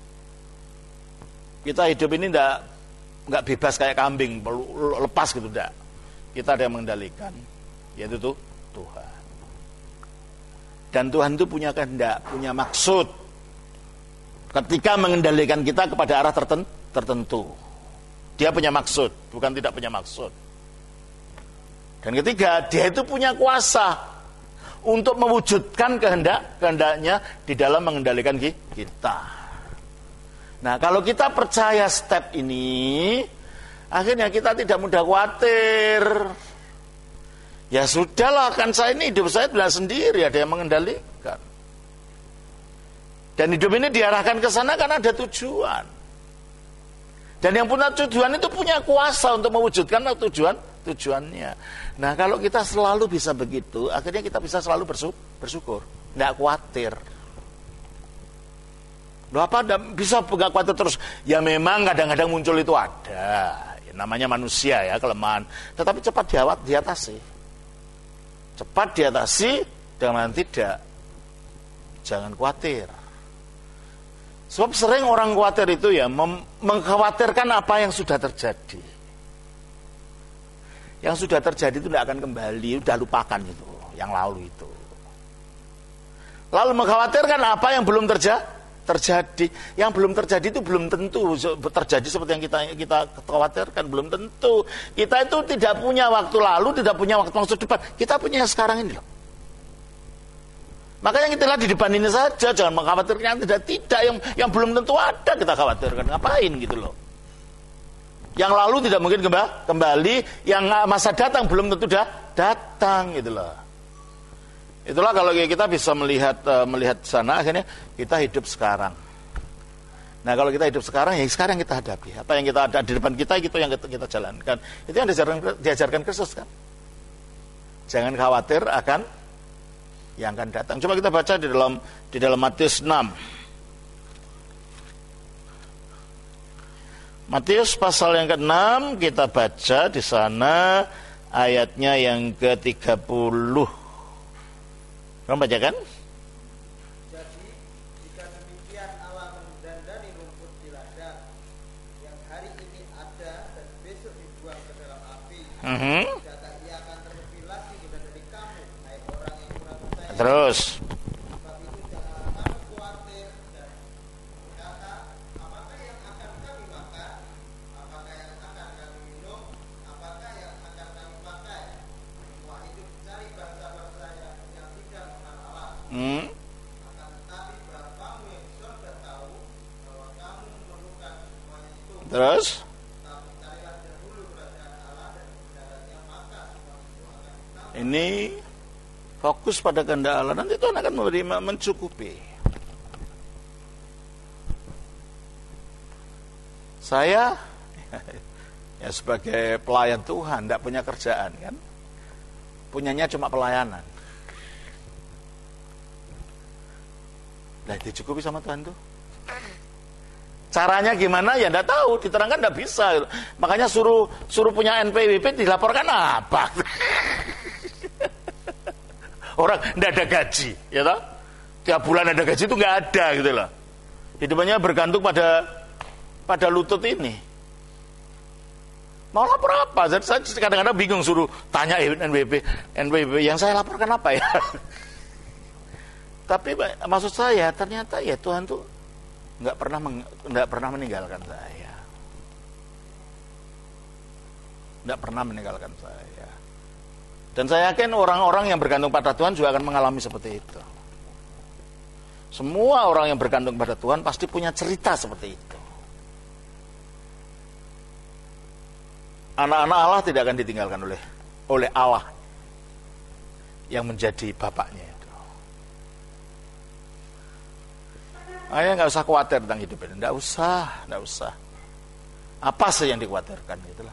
Kita hidup ini enggak enggak bebas kayak kambing, lepas gitu enggak. Kita ada yang mengendalikan, yaitu tuh Tuhan. Dan Tuhan itu punya kehendak, punya maksud. Ketika mengendalikan kita kepada arah tertentu. Dia punya maksud, bukan tidak punya maksud. Dan ketiga, dia itu punya kuasa untuk mewujudkan kehendak kehendaknya di dalam mengendalikan kita. Nah, kalau kita percaya step ini, akhirnya kita tidak mudah khawatir. Ya sudahlah, kan saya ini hidup saya bila sendiri, ada yang mengendalikan. Dan hidup ini diarahkan ke sana karena ada tujuan. Dan yang punya tujuan itu punya kuasa untuk mewujudkan tujuan tujuannya. Nah, kalau kita selalu bisa begitu, akhirnya kita bisa selalu bersyukur, nggak khawatir. Loh, apa bisa nggak khawatir terus? Ya memang kadang-kadang muncul itu ada, ya, namanya manusia ya, kelemahan. Tetapi cepat diawat, diatasi. Cepat diatasi, dengan tidak. Jangan khawatir. Sebab sering orang khawatir itu ya mem- mengkhawatirkan apa yang sudah terjadi. Yang sudah terjadi itu tidak akan kembali, sudah lupakan itu, yang lalu itu. Lalu mengkhawatirkan apa yang belum terja- terjadi. Yang belum terjadi itu belum tentu terjadi seperti yang kita kita khawatirkan, belum tentu. Kita itu tidak punya waktu lalu, tidak punya waktu masa depan. Kita punya sekarang ini loh. Makanya kita lihat di depan ini saja, jangan mengkhawatirkan yang tidak-tidak, yang yang belum tentu ada kita khawatirkan. Ngapain gitu loh. Yang lalu tidak mungkin kembali, yang masa datang belum tentu dah datang gitu loh. Itulah kalau kita bisa melihat uh, melihat sana, akhirnya kita hidup sekarang. Nah, kalau kita hidup sekarang, ya sekarang kita hadapi. Apa yang kita ada di depan kita, itu yang kita, kita jalankan. Itu yang diajarkan, diajarkan Kristus kan. Jangan khawatir akan yang akan datang. Coba kita baca di dalam di dalam Matius enam. Matius pasal yang keenam, kita baca di sana ayatnya yang ke tiga puluh. Kamu baca kan? Jadi, jika demikian Allah mendandani rumput di ladang yang hari ini ada dan besok dibuang ke dalam api. Mm-hmm. Terus Sebab itu janganlah kamu khawatir dan berkata, apakah yang akan kami makan, apakah yang akan kami minum, apakah yang akan kami pakai. Semua itu cari bangsa-bangsa yang, yang tidak mengenal Allah. hmm. Akan tetapi Bapamu yang di surga tahu bahwa kamu memerlukan semuanya itu. Terus Tapi carilah dahulu kerajaan Allah dan kebenarannya, maka semua itu akan ditambah. ini fokus pada kehendak Allah, nanti Tuhan akan memberi mencukupi. Saya ya sebagai pelayan Tuhan tidak punya kerjaan kan, punyanya cuma pelayanan. Nah, dicukupi sama Tuhan tuh. Caranya gimana ya tidak tahu, diterangkan tidak bisa. Makanya suruh suruh punya N P W P dilaporkan apa? Orang tidak ada gaji, ya toh? Tiap bulan ada gaji itu nggak ada gitu loh. Hidupannya bergantung pada pada lutut ini. Mau lapor apa? Saya kadang-kadang bingung suruh tanya N W P, N W P yang saya laporkan apa ya? Tapi maksud saya ternyata ya Tuhan tuh nggak pernah nggak pernah meninggalkan saya, nggak pernah meninggalkan saya. Dan saya yakin orang-orang yang bergantung pada Tuhan juga akan mengalami seperti itu. Semua orang yang bergantung pada Tuhan pasti punya cerita seperti itu. Anak-anak Allah tidak akan ditinggalkan oleh oleh Allah yang menjadi bapaknya itu. Ayah nggak usah khawatir tentang hidup ini, nggak usah, nggak usah. Apa sih yang dikhawatirkan itulah.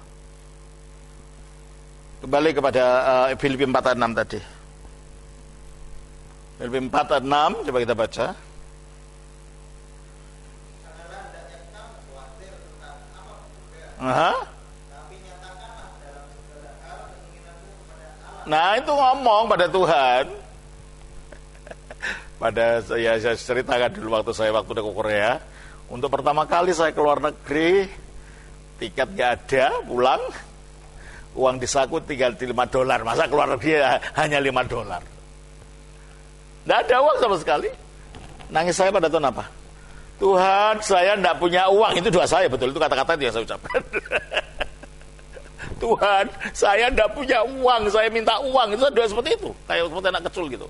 Kembali kepada uh, Filipi empat ayat enam tadi. Filipi empat ayat enam, coba kita baca. Aha. Tapi nyatakanlah dalam segala hal keinginanmu kepada Allah. Nah itu ngomong pada Tuhan. Pada saya, saya ceritakan dulu waktu saya waktu ke Korea. Untuk pertama kali saya keluar negeri, tiket gak ada, pulang, uang di saku tinggal lima dolar. Masa keluar negeri hanya lima dolar? Nggak ada uang sama sekali. Nangis saya pada Tuhan apa? Tuhan, saya nggak punya uang. Itu doa saya, betul. Itu kata-kata yang saya ucapkan. Tuhan, saya nggak punya uang. Saya minta uang. Itu doa seperti itu. Kayak seperti anak kecil gitu.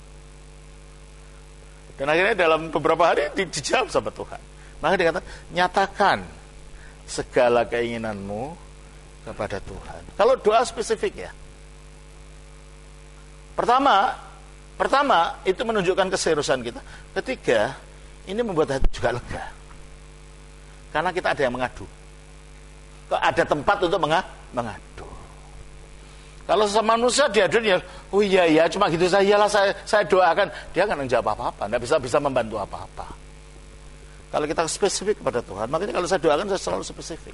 Dan akhirnya dalam beberapa hari di, dijawab sama Tuhan. Maka dia kata, nyatakan segala keinginanmu kepada Tuhan. Kalau doa spesifik ya. Pertama, pertama itu menunjukkan keseriusan kita. Ketiga, ini membuat hati juga lega. Karena kita ada yang mengadu. Ada tempat untuk mengadu. Kalau sesama manusia diadu ya, oh iya ya, cuma gitu saja, iyalah saya saya doakan, dia nggak menjawab apa-apa, nggak bisa bisa membantu apa-apa. Kalau kita spesifik kepada Tuhan, makanya kalau saya doakan saya selalu spesifik.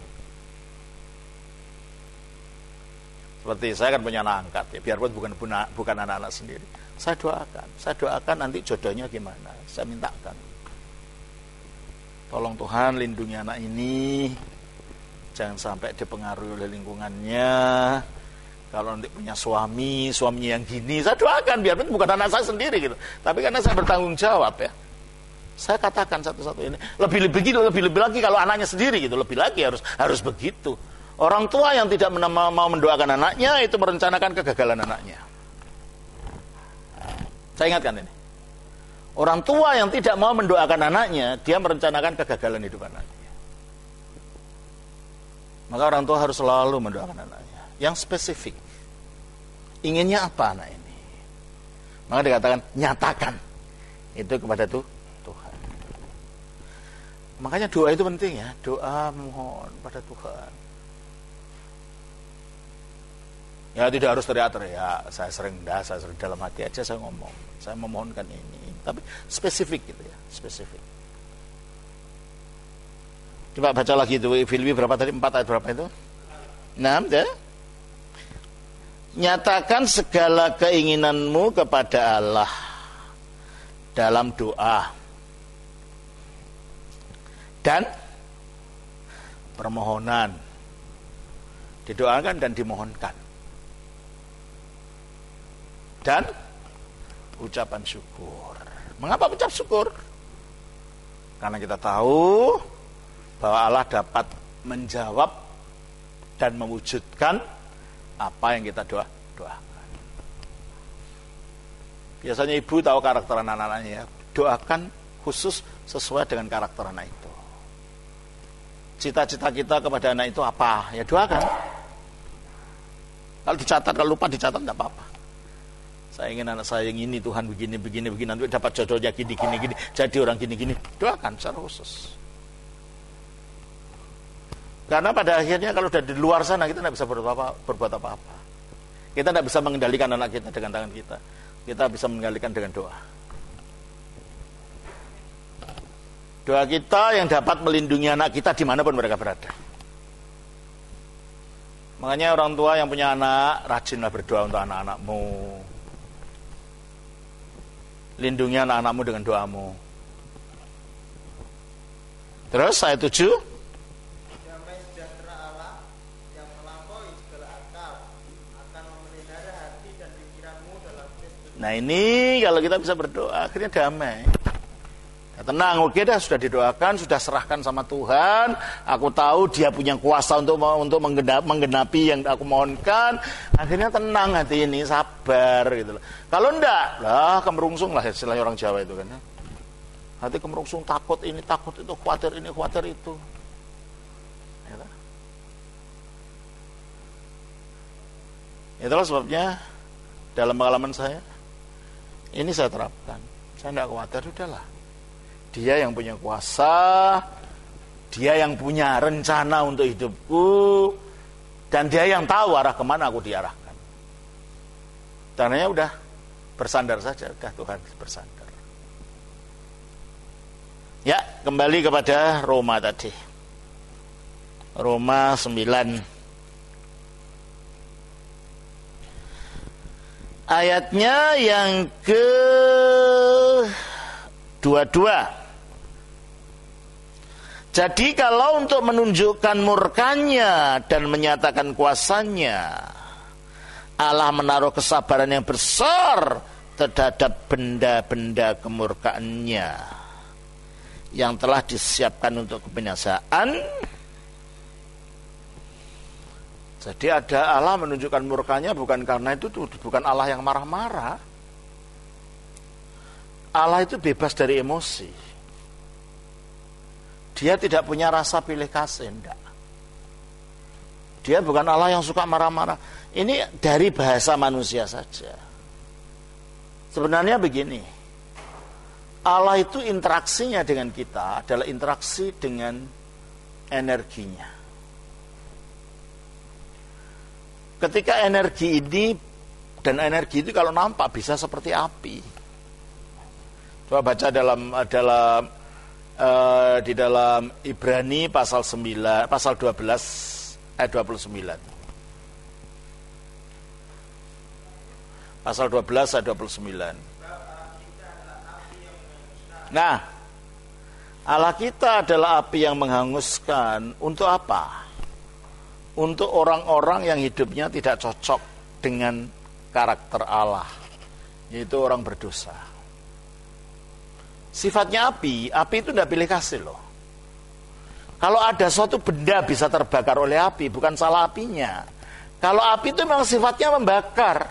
Seperti saya kan punya anak angkat, ya, biarpun bukan bukan anak-anak sendiri, saya doakan, saya doakan nanti jodohnya gimana, saya mintakan. Tolong Tuhan lindungi anak ini, jangan sampai dipengaruhi oleh lingkungannya. Kalau nanti punya suami, suaminya yang gini, saya doakan, biarpun bukan anak saya sendiri gitu. Tapi karena saya bertanggung jawab ya, saya katakan satu-satu ini. Lebih-lebih gitu, lebih-lebih lagi kalau anaknya sendiri gitu, lebih lagi harus harus begitu. Orang tua yang tidak mau mendoakan anaknya itu merencanakan kegagalan anaknya. Saya ingatkan ini. Orang tua yang tidak mau mendoakan anaknya, dia merencanakan kegagalan hidup anaknya. Maka orang tua harus selalu mendoakan anaknya. Yang spesifik. Inginnya apa anak ini? Maka dikatakan, nyatakan. Itu kepada tuh, Tuhan. Makanya doa itu penting ya. Doa mohon pada Tuhan. Ya tidak harus teriak-teriak. Saya sering dah, saya sering dalam hati aja saya ngomong. Saya memohonkan ini. Tapi spesifik gitu ya. Spesifik. Coba baca lagi itu. Filipi berapa tadi? Empat ayat berapa itu? Enam ya. Nyatakan segala keinginanmu kepada Allah dalam doa dan permohonan. Didoakan dan dimohonkan. Dan ucapan syukur. Mengapa ucap syukur? Karena kita tahu bahwa Allah dapat menjawab dan mewujudkan apa yang kita doa doakan. Biasanya ibu tahu karakter anak-anaknya ya. Doakan khusus sesuai dengan karakter anak itu. Cita-cita kita kepada anak itu apa? Ya doakan. Kalau dicatat, kalau lupa dicatat tidak apa-apa. Saya ingin anak saya yang ini Tuhan begini, begini, begini, nanti dapat jodohnya gini, gini, gini, jadi orang gini, gini. Doakan secara khusus. Karena pada akhirnya kalau sudah di luar sana kita tidak bisa berbuat apa, berbuat apa-apa. Kita tidak bisa mengendalikan anak kita dengan tangan kita. Kita bisa mengendalikan dengan doa. Doa kita yang dapat melindungi anak kita dimanapun mereka berada. Makanya orang tua yang punya anak, rajinlah berdoa untuk anak-anakmu. Lindungi anak-anakmu dengan doamu. Terus ayat tujuh. Damai sejahtera Allah yang melampaui segala akal akan memelihara hati dan pikiranmu dalam Kristus. Nah ini kalau kita bisa berdoa akhirnya damai. Ya, tenang, oke dah, sudah didoakan, sudah serahkan sama Tuhan. Aku tahu Dia punya kuasa untuk untuk menggenap, menggenapi yang aku mohonkan. Akhirnya tenang hati ini, sabar gitu loh. Kalau enggak, lah kemerungsung lah istilahnya orang Jawa itu kan. Hati kemerungsung, takut ini, takut itu, khawatir ini, khawatir itu. Ya, itulah sebabnya dalam pengalaman saya ini saya terapkan. Saya enggak khawatir, udahlah. Dia yang punya kuasa, Dia yang punya rencana untuk hidupku, dan Dia yang tahu arah kemana aku diarahkan. Caranya udah bersandar saja, udah Tuhan bersandar. Ya, kembali kepada Roma tadi. Roma sembilan. Ayatnya yang ke dua puluh dua. Jadi kalau untuk menunjukkan murkanya dan menyatakan kuasanya, Allah menaruh kesabaran yang besar terhadap benda-benda kemurkaannya yang telah disiapkan untuk kebinasaan. Jadi ada Allah menunjukkan murkanya bukan karena itu tuh, bukan Allah yang marah-marah. Allah itu bebas dari emosi. Dia tidak punya rasa pilih kasih, enggak. Dia bukan Allah yang suka marah-marah. Ini dari bahasa manusia saja. Sebenarnya begini, Allah itu interaksinya dengan kita adalah interaksi dengan energinya. Ketika energi ini, dan energi itu kalau nampak bisa seperti api. Coba baca dalam dalam uh, di dalam Ibrani pasal sembilan, pasal dua belas ayat dua puluh sembilan. Pasal dua belas ayat dua puluh sembilan. Nah, Allah kita adalah api yang menghanguskan. Untuk apa? Untuk orang-orang yang hidupnya tidak cocok dengan karakter Allah, yaitu orang berdosa. Sifatnya api, api itu tidak pilih kasih loh. Kalau ada suatu benda bisa terbakar oleh api, bukan salah apinya. Kalau api itu memang sifatnya membakar.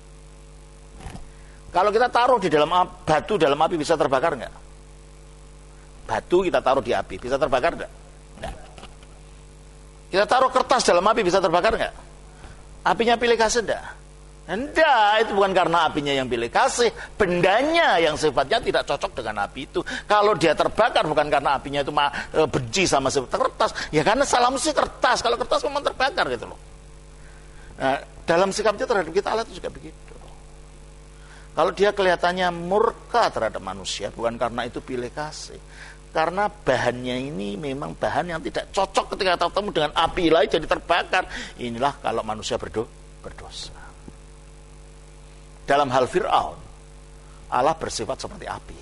Kalau kita taruh di dalam batu dalam api bisa terbakar nggak? Batu kita taruh di api bisa terbakar nggak? Nggak. Kita taruh kertas dalam api bisa terbakar nggak? Apinya pilih kasih enggak? Enggak, itu bukan karena apinya yang pilih kasih, bendanya yang sifatnya tidak cocok dengan api itu. Kalau dia terbakar bukan karena apinya itu e, benci sama sifat kertas, ya karena salah mesti kertas. Kalau kertas memang terbakar gitu loh. Nah, dalam sikapnya terhadap kita Allah itu juga begitu. Kalau dia kelihatannya murka terhadap manusia, bukan karena itu pilih kasih. Karena bahannya ini memang bahan yang tidak cocok ketika ketemu dengan api ilahi jadi terbakar. Inilah kalau manusia berdo, berdosa. Dalam hal Fir'aun, Allah bersifat seperti api.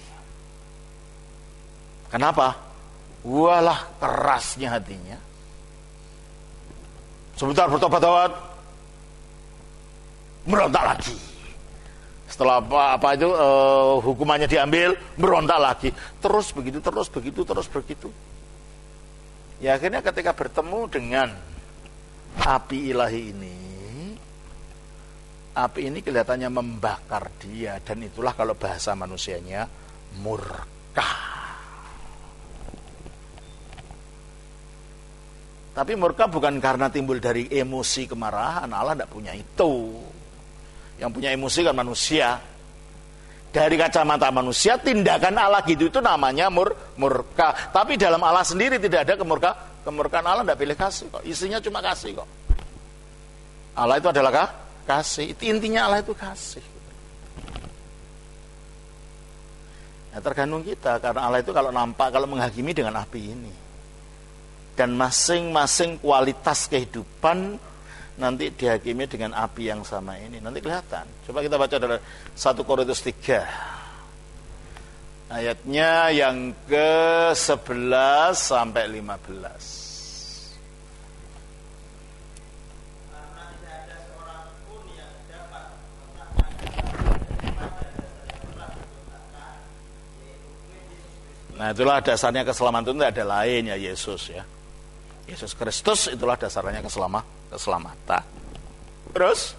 Kenapa? Walah kerasnya hatinya. Sebentar bertobat-tobat, merontak lagi. Setelah apa, apa itu uh, hukumannya diambil, merontak lagi. Terus begitu, terus begitu, terus begitu. Ya akhirnya ketika bertemu dengan api ilahi ini, api ini kelihatannya membakar dia. Dan itulah kalau bahasa manusianya murka. Tapi murka bukan karena timbul dari emosi kemarahan. Allah tidak punya itu. Yang punya emosi kan manusia. Dari kacamata manusia, tindakan Allah gitu itu namanya mur, murka. Tapi dalam Allah sendiri tidak ada kemurka. Kemurkaan Allah tidak pilih kasih kok. Isinya cuma kasih kok. Allah itu adalah kah? Kasih. Itu intinya Allah itu kasih. Ya, tergantung kita. Karena Allah itu kalau nampak, kalau menghakimi dengan api ini. Dan masing-masing kualitas kehidupan nanti dihakimi dengan api yang sama ini. Nanti kelihatan. Coba kita baca dalam satu Korintus tiga. Ayatnya yang ke sebelas sampai lima belas. Karena tidak ada seorang pun yang dapat mengatakan pada dasar yang telah ditentukan, yaitu Kristus. Nah, itulah dasarnya keselamatan itu tidak ada lain ya, Yesus ya. Yesus Kristus itulah dasarnya keselamatan. keselamatan. Terus?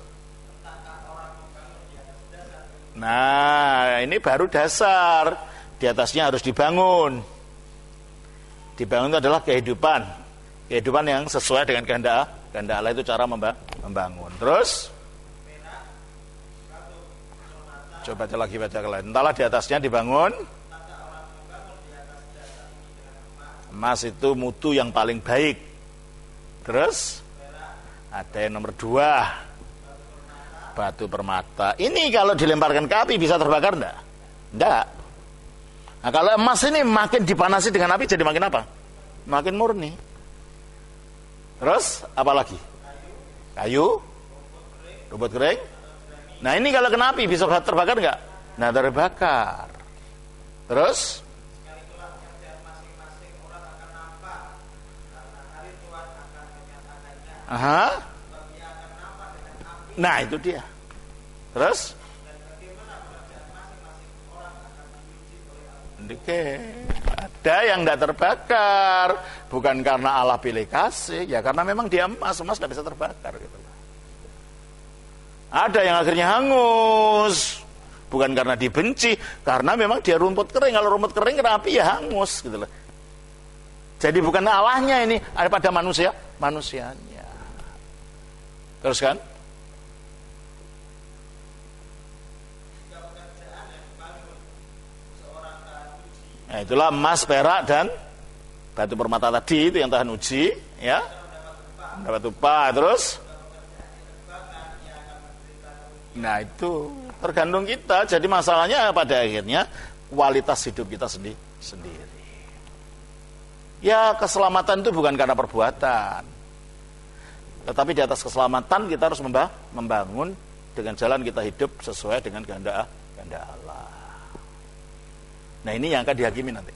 Nah, ini baru dasar. Di atasnya harus dibangun. Dibangun itu adalah kehidupan. Kehidupan yang sesuai dengan kehendak kehendak Allah, itu cara membangun. Terus? Coba baca lagi, baca lagi. Entahlah di atasnya dibangun. Emas itu mutu yang paling baik. Terus? Ada yang nomor dua, batu permata. Ini kalau dilemparkan ke api bisa terbakar enggak? Enggak. Nah, kalau emas ini makin dipanasi dengan api jadi makin apa? Makin murni. Terus apa lagi? Kayu, rumput kering. Nah ini kalau kena api bisa terbakar nggak? Nah terbakar. Terus? Aha. Nah itu dia. Terus? Oke. Ada yang tidak terbakar, bukan karena Allah pilih kasih, ya karena memang dia emas, emas tidak bisa terbakar gitu. Ada yang akhirnya hangus, bukan karena dibenci, karena memang dia rumput kering. Kalau rumput kering kena api ya hangus gitu loh. Jadi bukan Allahnya ini, ada pada manusia, manusianya. Terus kan? Nah, itulah emas, perak dan batu permata tadi itu yang tahan uji, ya. Dapat upah, terus. Nah itu tergantung kita. Jadi masalahnya pada akhirnya kualitas hidup kita sendi- sendiri. Ya keselamatan itu bukan karena perbuatan, tetapi di atas keselamatan kita harus memba- membangun dengan jalan kita hidup sesuai dengan kehendak kehendak Allah. Nah ini yang akan dihakimi nanti.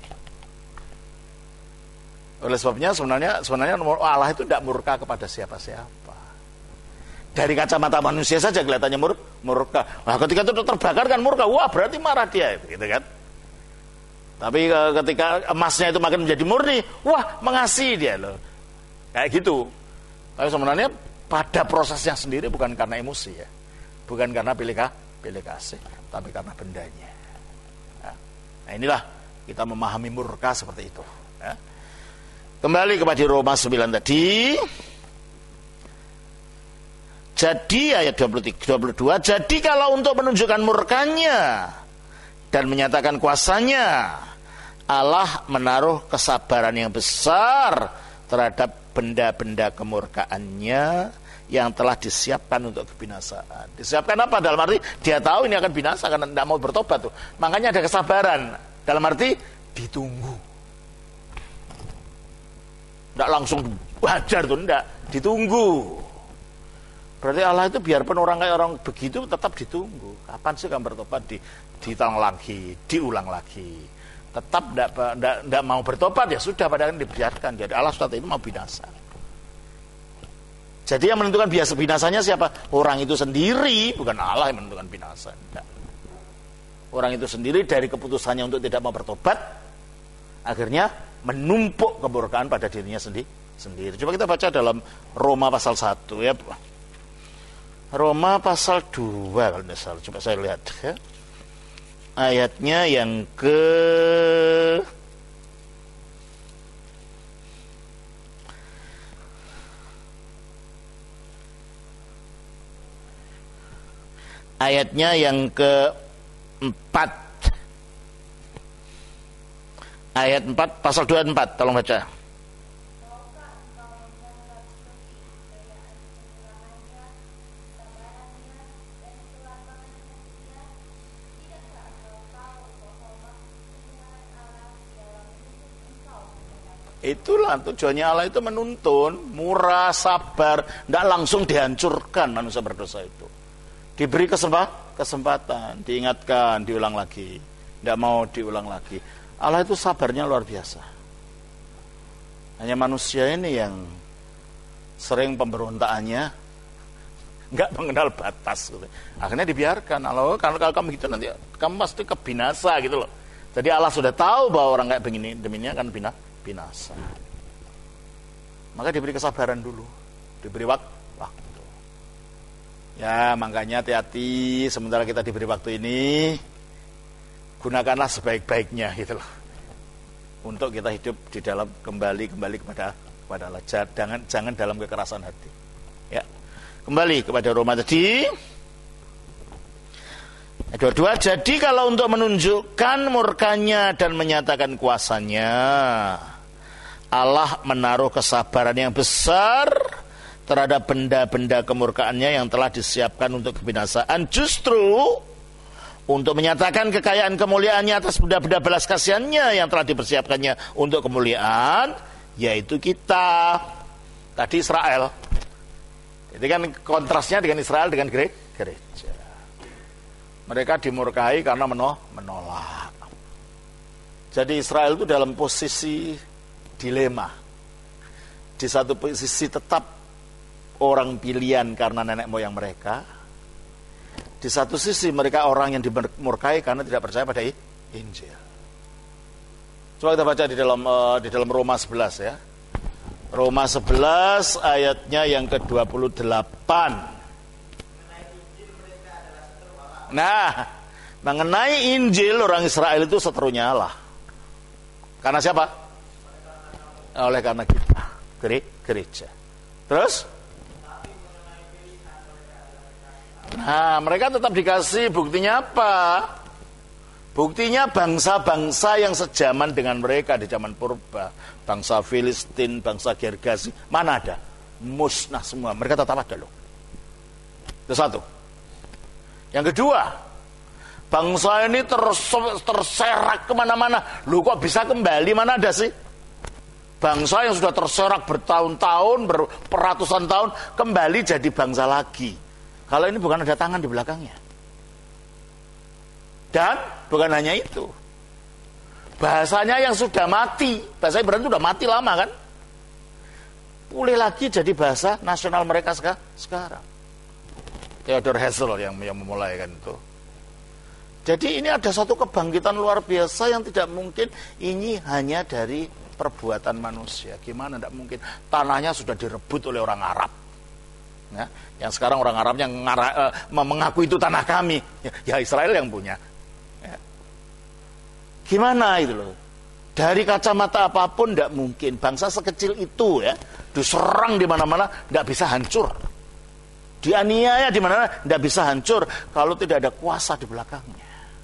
Oleh sebabnya sebenarnya sebenarnya Allah itu tidak murka kepada siapa-siapa. Dari kacamata manusia saja kelihatannya mur, murka. Nah ketika itu terbakar kan murka. Wah berarti marah dia, gitu kan? Tapi ketika emasnya itu makin menjadi murni, wah mengasihi dia loh. Kayak gitu. Tapi sebenarnya pada prosesnya sendiri bukan karena emosi ya, bukan karena pilih pilih kasih, tapi karena bendanya. Nah inilah kita memahami murka seperti itu ya. Kembali kepada Roma sembilan tadi. Jadi ayat dua puluh tiga, dua puluh dua, jadi kalau untuk menunjukkan murkanya dan menyatakan kuasanya, Allah menaruh kesabaran yang besar terhadap benda-benda kemurkaannya yang telah disiapkan untuk kebinasaan. Disiapkan apa? Dalam arti dia tahu ini akan binasa karena tidak mau bertobat tuh. Makanya ada kesabaran. Dalam arti ditunggu. Tidak langsung wajar tuh, tidak. Ditunggu. Berarti Allah itu biarpun orang kayak orang begitu tetap ditunggu. Kapan sih kamu bertobat? Di, diulang lagi, diulang lagi. Tetap tidak mau bertobat ya sudah pada akhirnya dibiarkan. Jadi Allah saat itu mau binasa. Jadi yang menentukan biasa binasanya siapa? Orang itu sendiri, bukan Allah yang menentukan binasa. Tidak. Orang itu sendiri dari keputusannya untuk tidak mau bertobat, akhirnya menumpuk kemurkaan pada dirinya sendi- sendiri. Coba kita baca dalam Roma pasal satu ya. Roma pasal dua kalau tidak salah. Coba saya lihat ya. Ayatnya yang ke ayatnya yang keempat, ayat empat pasal dua ayat empat, tolong baca. Itulah tujuannya Allah itu menuntun, murah, sabar, tidak langsung dihancurkan manusia berdosa itu. Diberi kesempatan, diingatkan, diulang lagi. Tidak mau diulang lagi. Allah itu sabarnya luar biasa. Hanya manusia ini yang sering pemberontakannya nggak mengenal batas. Gitu. Akhirnya dibiarkan. Allah, kalau, kalau kamu gitu nanti kamu pasti kebinasa gitu loh. Jadi Allah sudah tahu bahwa orang kayak begini, deminya akan bina, binasa. Maka diberi kesabaran dulu, diberi waktu. Ya makanya hati-hati sementara kita diberi waktu ini, gunakanlah sebaik-baiknya gitu loh. Untuk kita hidup di dalam kembali kembali kepada kepada Allah. Jangan jangan dalam kekerasan hati. Ya. Kembali kepada Roma tadi. Dua-dua, jadi kalau untuk menunjukkan murkanya dan menyatakan kuasanya, Allah menaruh kesabaran yang besar terhadap benda-benda kemurkaannya yang telah disiapkan untuk kebinasaan, justru untuk menyatakan kekayaan kemuliaannya atas benda-benda belas kasihannya yang telah dipersiapkannya untuk kemuliaan, yaitu kita. Tadi Israel. Itu kan kontrasnya dengan Israel dengan gereja. Mereka dimurkai karena menolak. Jadi Israel itu dalam posisi dilema. Di satu posisi tetap orang pilihan karena nenek moyang mereka. Di satu sisi mereka orang yang dimurkai karena tidak percaya pada Injil. Coba kita baca di dalam uh, di dalam Roma sebelas ya. Roma sebelas ayatnya yang ke dua puluh delapan. Nah, mengenai Injil orang Israel itu seterunya Allah. Karena siapa? Oleh karena kita, gereja. Terus? Nah, mereka tetap dikasih, buktinya apa? Buktinya bangsa-bangsa yang sejaman dengan mereka di zaman purba. Bangsa Filistin, bangsa Gergasi, mana ada? Musnah semua, mereka tetap ada loh. Itu satu. Yang kedua, bangsa ini terserak kemana-mana. Loh kok bisa kembali, mana ada sih? Bangsa yang sudah terserak bertahun-tahun, berratusan tahun, kembali jadi bangsa lagi. Kalau ini bukan ada tangan di belakangnya. Dan bukan hanya itu. Bahasanya yang sudah mati, bahasa Ibrani sudah mati lama kan? Pulih lagi jadi bahasa nasional mereka sekarang. Theodor Herzl yang, yang memulai kan itu. Jadi ini ada satu kebangkitan luar biasa yang tidak mungkin ini hanya dari perbuatan manusia. Gimana tidak mungkin? Tanahnya sudah direbut oleh orang Arab. Ya, yang sekarang orang Arabnya ngara, uh, mengaku itu tanah kami. Ya, ya Israel yang punya. Ya. Gimana itu loh? Dari kacamata apapun tidak mungkin. Bangsa sekecil itu ya, diserang di mana-mana tidak bisa hancur. Dianiaya di mana-mana tidak bisa hancur kalau tidak ada kuasa di belakangnya.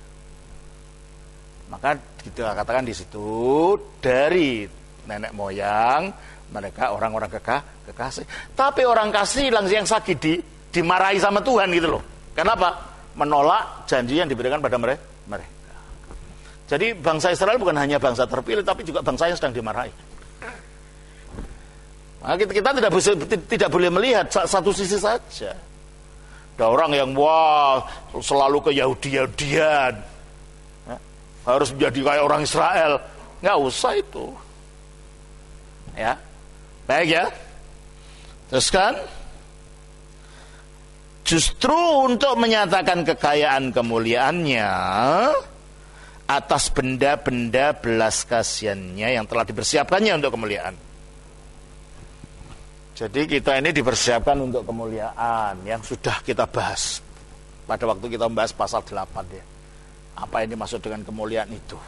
Maka kita katakan di situ dari nenek moyang mereka orang-orang kekah, kekasih. Tapi orang kasih langsung yang sakit di, dimarahi sama Tuhan gitu loh. Kenapa? Menolak janji yang diberikan pada mereka. Jadi bangsa Israel bukan hanya bangsa terpilih, tapi juga bangsa yang sedang dimarahi. Nah, kita, kita tidak bisa tidak boleh melihat satu sisi saja. Ada orang yang wah selalu ke Yahudi-Yahudian, ya, harus menjadi kayak orang Israel. Nggak usah itu. Ya, baik ya. Terus kan, justru untuk menyatakan kekayaan kemuliaannya atas benda-benda belas kasihannya yang telah dipersiapkannya untuk kemuliaan. Jadi kita ini dipersiapkan untuk kemuliaan yang sudah kita bahas pada waktu kita membahas pasal delapan ya. Apa yang dimaksud dengan kemuliaan itu?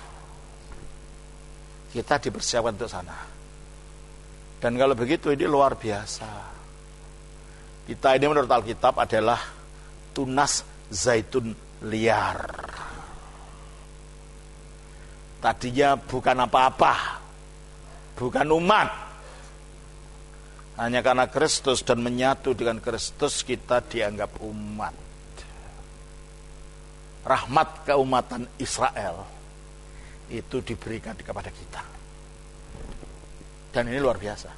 Kita dipersiapkan untuk sana. Dan kalau begitu ini luar biasa. Kita ini menurut Alkitab adalah tunas zaitun liar. Tadinya bukan apa-apa, bukan umat. Hanya karena Kristus dan menyatu dengan Kristus kita dianggap umat. Rahmat keumatan Israel itu diberikan kepada kita. Dan ini luar biasa.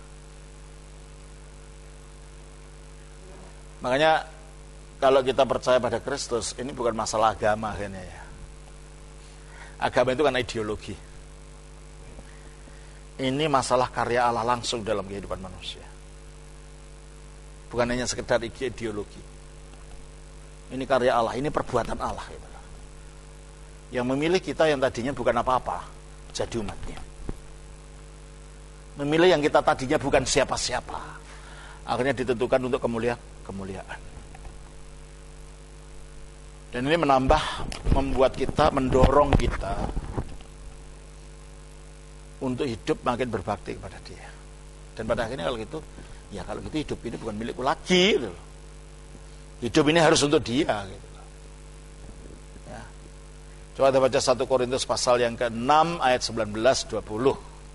Makanya kalau kita percaya pada Kristus, ini bukan masalah agama kayaknya ya. Agama itu kan ideologi. Ini masalah karya Allah langsung dalam kehidupan manusia. Bukan hanya sekedar ideologi. Ini karya Allah, ini perbuatan Allah. Gitu. Yang memilih kita yang tadinya bukan apa-apa, jadi umatnya. Memilih yang kita tadinya bukan siapa-siapa, akhirnya ditentukan untuk kemuliaan. kemuliaan. Dan ini menambah, membuat kita, mendorong kita untuk hidup makin berbakti kepada Dia. Dan pada akhirnya kalau gitu, ya kalau gitu hidup ini bukan milikku lagi gitu. Hidup ini harus untuk Dia gitu. Ya. Coba kita baca satu Korintus pasal yang ke enam ayat sembilan belas dua puluh.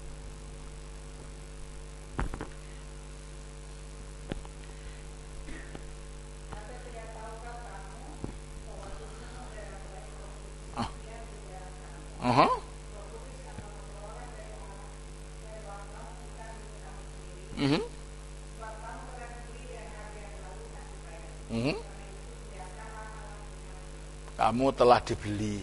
Uh-huh. Mm-hmm. Hmm? Kamu telah dibeli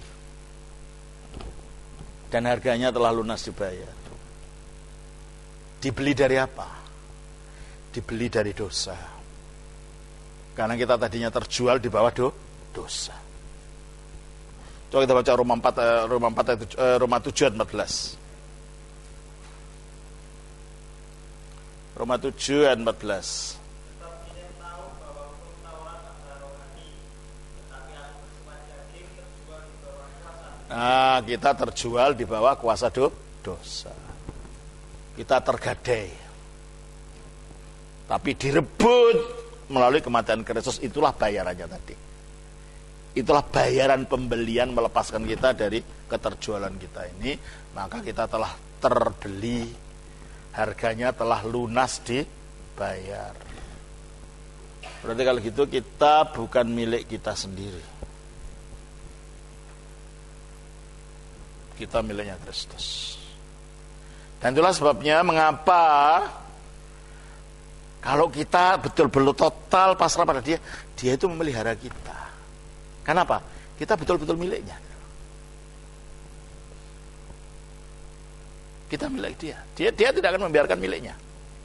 dan harganya telah lunas dibayar. Dibeli dari apa? Dibeli dari dosa. Karena kita tadinya terjual di bawah do, dosa. Coba kita baca Roma empat, Roma empat, Roma tujuh ayat empat belas. Roma tujuh ayat empat belas. Nah, kita terjual di bawah kuasa do, dosa. Kita tergadai. Tapi direbut melalui kematian Kristus, itulah bayarannya tadi. Itulah bayaran pembelian melepaskan kita dari keterjualan kita ini. Maka kita telah terbeli, harganya telah lunas dibayar. Berarti kalau gitu kita bukan milik kita sendiri. Kita miliknya Kristus. Dan itulah sebabnya mengapa kalau kita betul-betul total pasrah pada dia, dia itu memelihara kita. Kenapa? Kita betul-betul miliknya. Kita milik dia. Dia dia tidak akan membiarkan miliknya.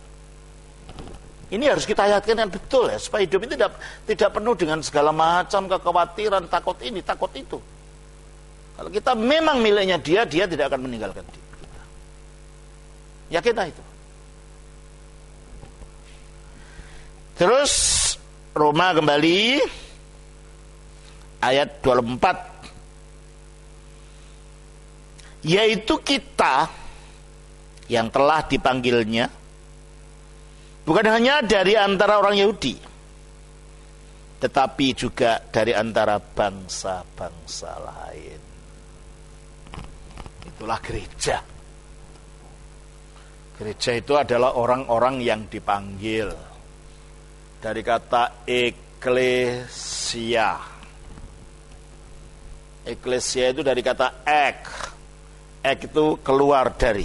Ini harus kita ayatkan yang betul ya, supaya hidup itu tidak tidak penuh dengan segala macam kekhawatiran, takut ini, takut itu. Kalau kita memang miliknya dia, dia tidak akan meninggalkan kita. Yakinlah itu. Terus Roma kembali ayat dua puluh empat, yaitu kita yang telah dipanggilnya bukan hanya dari antara orang Yahudi, tetapi juga dari antara bangsa-bangsa lain. Itulah gereja. Gereja itu adalah orang-orang yang dipanggil. Dari kata eklesia. Eklesia itu dari kata ek. Ek itu keluar dari.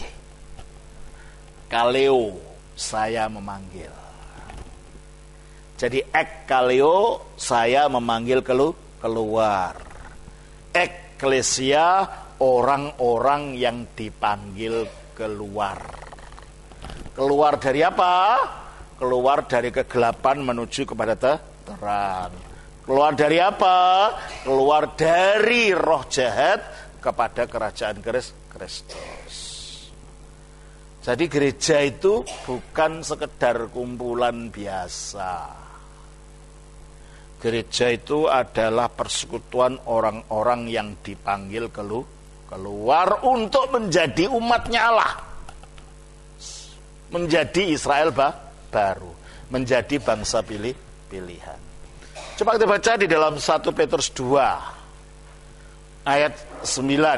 Kaleo, saya memanggil. Jadi ek kaleo, saya memanggil kelu, keluar. Eklesia, orang-orang yang dipanggil keluar. Keluar dari apa? Keluar dari kegelapan menuju kepada terang. Keluar dari apa? Keluar dari roh jahat kepada kerajaan Kristus. Jadi gereja itu bukan sekedar kumpulan biasa. Gereja itu adalah persekutuan orang-orang yang dipanggil keluar untuk menjadi umatnya Allah. Menjadi Israel baru, menjadi bangsa pilih pilihan. Coba kita baca di dalam satu Petrus dua ayat sembilan.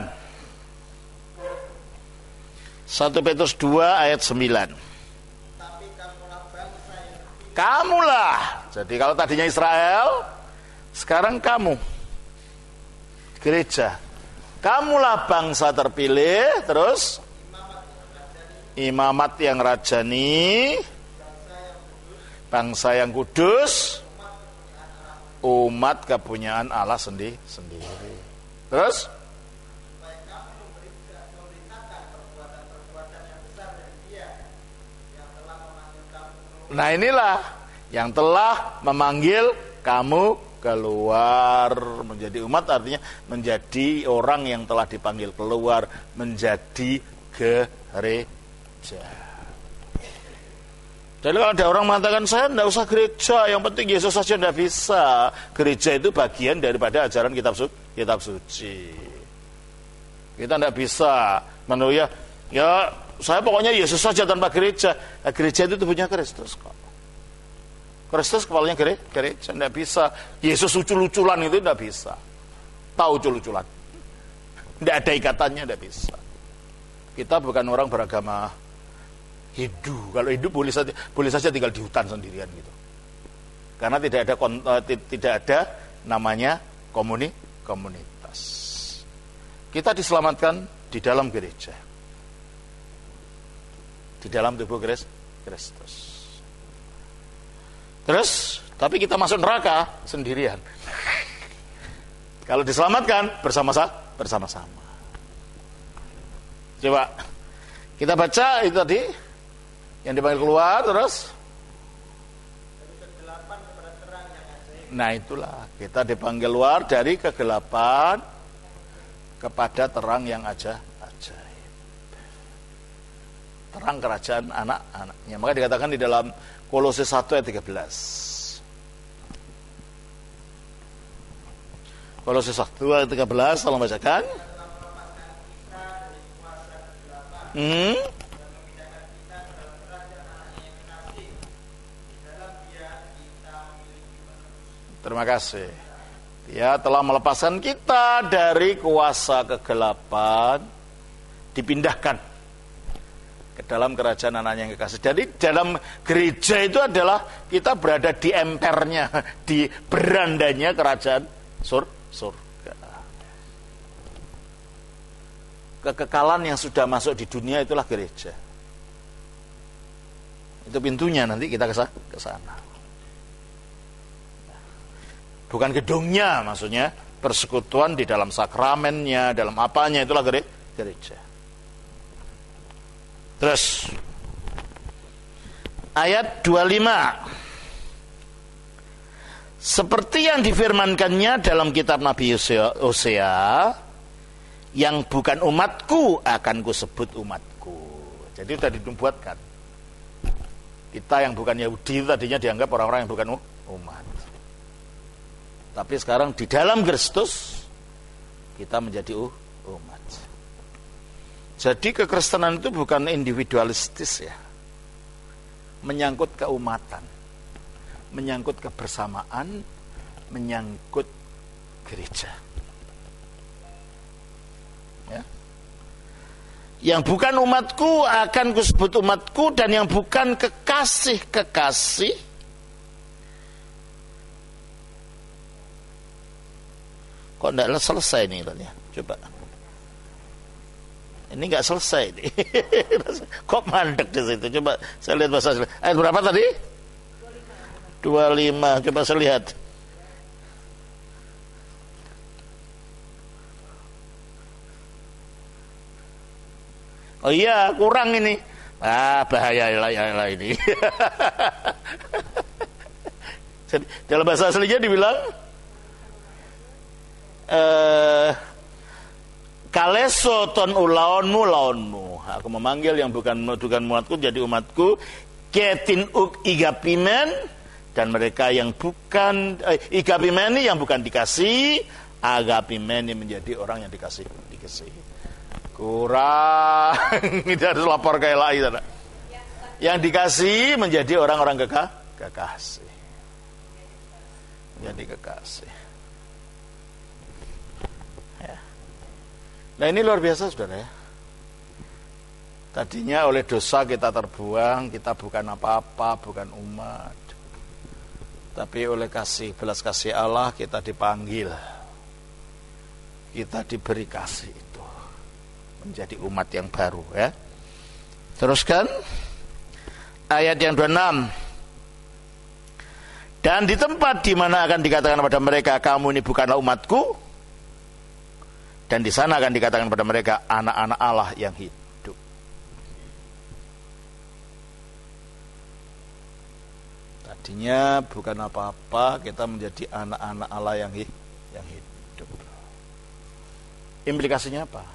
satu Petrus dua ayat sembilan. Tapi kamulah bangsa yang Kamulah. Jadi kalau tadinya Israel, sekarang kamu gereja. Kamulah bangsa terpilih, terus imamat yang rajani, bangsa yang kudus, umat kepunyaan Allah sendi- sendiri. Terus nah inilah yang telah memanggil kamu keluar menjadi umat, artinya menjadi orang yang telah dipanggil keluar menjadi gereja. Jadi kalau ada orang mengatakan saya tidak usah gereja, yang penting Yesus saja, tidak bisa. Gereja itu bagian daripada ajaran kitab, su- kitab suci. Kita tidak bisa menurut ya, ya saya pokoknya Yesus saja tanpa gereja. Nah, gereja itu punya Kristus kok. Kristus kepalanya gere, gereja, tidak bisa. Yesus ucul-uculan itu tidak bisa. Tahu ucul-uculan. Tidak ada ikatannya, tidak bisa. Kita bukan orang beragama Hindu. Kalau Hindu boleh saja, boleh saja tinggal di hutan sendirian gitu. Karena tidak ada tidak ada namanya komuni, komunitas. Kita diselamatkan di dalam gereja. Di dalam tubuh Kristus. Terus, tapi kita masuk neraka sendirian. Kalau diselamatkan bersama-sama, bersama-sama. Coba kita baca itu tadi yang dipanggil keluar terus. Nah itulah kita dipanggil keluar dari kegelapan kepada terang yang aja ajaib. Terang kerajaan anak-anaknya. Maka dikatakan di dalam Kolose satu ayat tiga belas. Kolose satu ayat tiga belas, tolong bacakan. Hmm? Terima kasih. Dia telah melepaskan kita dari kuasa kegelapan, dipindahkan ke dalam kerajaan anaknya yang kekasih. Jadi dalam gereja itu adalah kita berada di empernya, di berandanya kerajaan sur, surga. Kekekalan yang sudah masuk di dunia itulah gereja. Itu pintunya, nanti kita ke sana. Bukan gedungnya, maksudnya persekutuan di dalam sakramennya, dalam apanya, itulah gereja. Terus ayat dua puluh lima. Seperti yang difirmankannya dalam kitab Nabi Hosea, yang bukan umatku akan kusebut umatku. Jadi sudah dibuatkan. Kita yang bukan Yahudi tadinya dianggap orang-orang yang bukan umat. Tapi sekarang di dalam Kristus kita menjadi umat. Jadi kekristenan itu bukan individualistis ya. Menyangkut keumatan, menyangkut kebersamaan, menyangkut gereja. Ya. Yang bukan umatku akan kusebut umatku, dan yang bukan kekasih-kekasih kok tidak selesai nih ya? Coba. Ini nggak selesai nih. Kok mandek di situ? Coba saya lihat bahasa asli. Ayat berapa tadi? dua puluh lima. Coba saya lihat. Oh iya, kurang ini. Ah, bahaya lah ini. Dalam bahasa aslinya dibilang eh Kaleso ton ulaonmu laonmu. Aku memanggil yang bukan bukan umatku jadi umatku. Ketin uk igapimen, dan mereka yang bukan eh, igapimeni yang bukan dikasih, agapimeni menjadi orang yang dikasih dikasih. Kurang. Tidak harus lapor kayak lain. Yang dikasih menjadi orang-orang kekah kekasih. Jadi kekasih. Nah ini luar biasa saudara ya. Tadinya oleh dosa kita terbuang, kita bukan apa-apa, bukan umat. Tapi oleh kasih, belas kasih Allah kita dipanggil. Kita diberi kasih itu. Menjadi umat yang baru ya. Teruskan ayat yang dua puluh enam. Dan di tempat di mana akan dikatakan pada mereka, kamu ini bukanlah umatku, dan di sana akan dikatakan pada mereka, anak-anak Allah yang hidup. Tadinya bukan apa-apa, kita menjadi anak-anak Allah yang yang hidup. Implikasinya apa?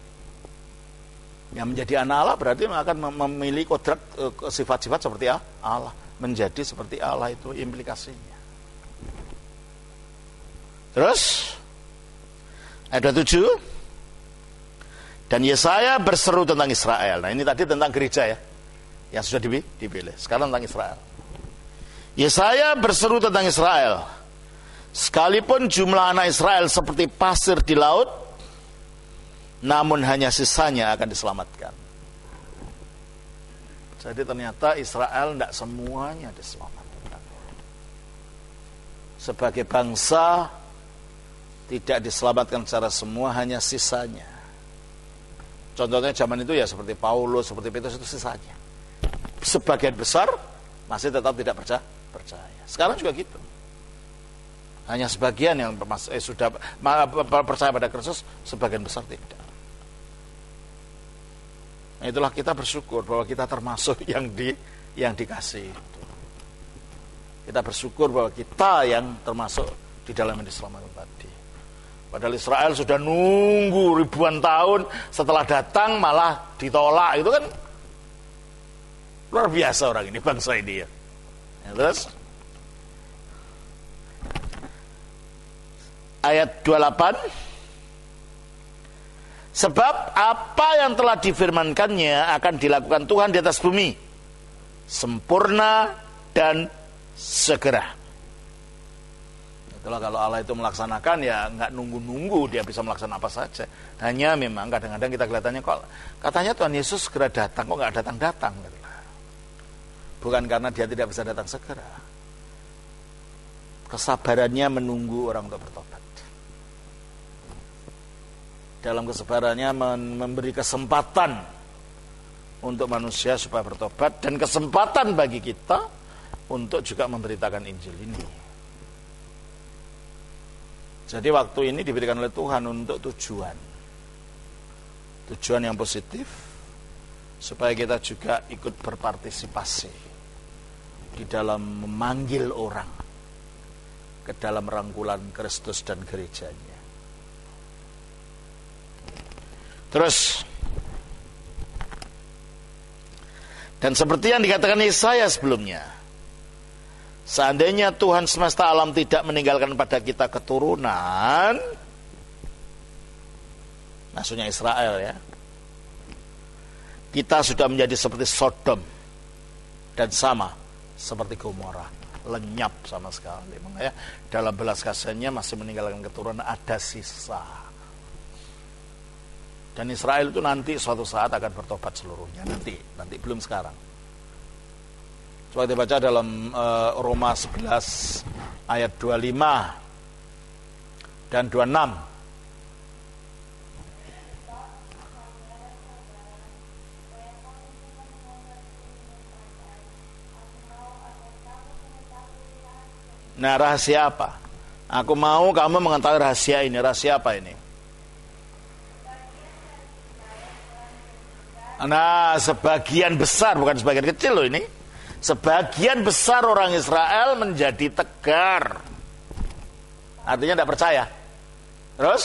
Yang menjadi anak Allah berarti akan memiliki kodrat sifat-sifat seperti Allah, menjadi seperti Allah, itu implikasinya. Terus ayat dua puluh tujuh. Dan Yesaya berseru tentang Israel. Nah ini tadi tentang gereja ya, yang sudah dipilih. Sekarang tentang Israel. Yesaya berseru tentang Israel. Sekalipun jumlah anak Israel seperti pasir di laut, namun hanya sisanya akan diselamatkan. Jadi ternyata Israel tidak semuanya diselamatkan. Sebagai bangsa tidak diselamatkan secara semua, hanya sisanya. Contohnya zaman itu ya seperti Paulus, seperti Petrus, itu sisanya. Sebagian besar masih tetap tidak percaya. percaya. Sekarang juga gitu. Hanya sebagian yang eh, sudah percaya pada Kristus, sebagian besar tidak. Nah, itulah kita bersyukur bahwa kita termasuk yang di yang dikasih. Kita bersyukur bahwa kita yang termasuk di dalam yang diselamatkan tadi. Padahal Israel sudah nunggu ribuan tahun, setelah datang malah ditolak. Itu kan luar biasa orang ini, bangsa ini ya. Ya, terus ayat dua puluh delapan, sebab apa yang telah difirmankannya akan dilakukan Tuhan di atas bumi, sempurna dan segera. Itulah kalau Allah itu melaksanakan, ya nggak nunggu-nunggu, dia bisa melaksanakan apa saja. Hanya memang kadang-kadang kita kelihatannya kok katanya Tuhan Yesus segera datang, kok nggak datang-datang. Bukan karena dia tidak bisa datang segera, kesabarannya menunggu orang untuk bertobat. Dalam kesabarannya memberi kesempatan untuk manusia supaya bertobat, dan kesempatan bagi kita untuk juga memberitakan Injil ini. Jadi waktu ini diberikan oleh Tuhan untuk tujuan Tujuan yang positif, supaya kita juga ikut berpartisipasi di dalam memanggil orang ke dalam rangkulan Kristus dan gerejanya. Terus, dan seperti yang dikatakan Yesaya sebelumnya, seandainya Tuhan semesta alam tidak meninggalkan pada kita keturunan, maksudnya Israel ya, kita sudah menjadi seperti Sodom dan sama seperti Gomora, lenyap sama sekali. Makanya dalam belas kasihannya masih meninggalkan keturunan, ada sisa. Dan Israel itu nanti suatu saat akan bertobat seluruhnya, nanti, nanti belum sekarang. Coba dibaca dalam uh, Roma sebelas ayat dua puluh lima dan dua puluh enam. Nah, rahasia apa? Aku mau kamu mengetahui rahasia ini. Rahasia apa ini? Nah, sebagian besar, bukan sebagian kecil loh ini. Sebagian besar orang Israel menjadi tegar. Artinya tidak percaya. Terus?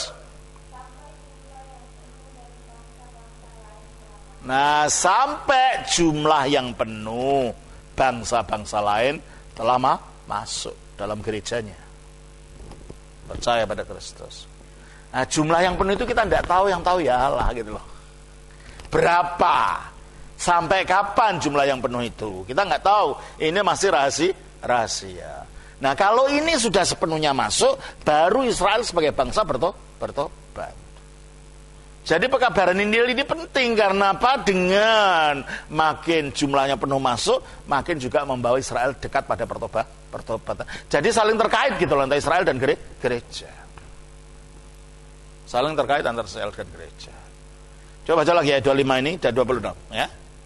Nah, sampai jumlah yang penuh bangsa-bangsa lain telah ma- masuk dalam gerejanya, percaya pada Kristus. Nah, jumlah yang penuh itu kita tidak tahu, yang tahu ya Allah gitu loh. Berapa? Sampai kapan jumlah yang penuh itu? Kita nggak tahu. Ini masih rahasia. rahasia. Nah, kalau ini sudah sepenuhnya masuk, baru Israel sebagai bangsa berto, bertobat. Jadi pekabaran Injil ini penting karena apa? Dengan makin jumlahnya penuh masuk, makin juga membawa Israel dekat pada pertobat, pertobatan. Jadi saling terkait gitu loh antara Israel dan gereja. Saling terkait antara Israel dan gereja. Coba baca lagi ayat dua puluh lima ini dan dua puluh enam ya.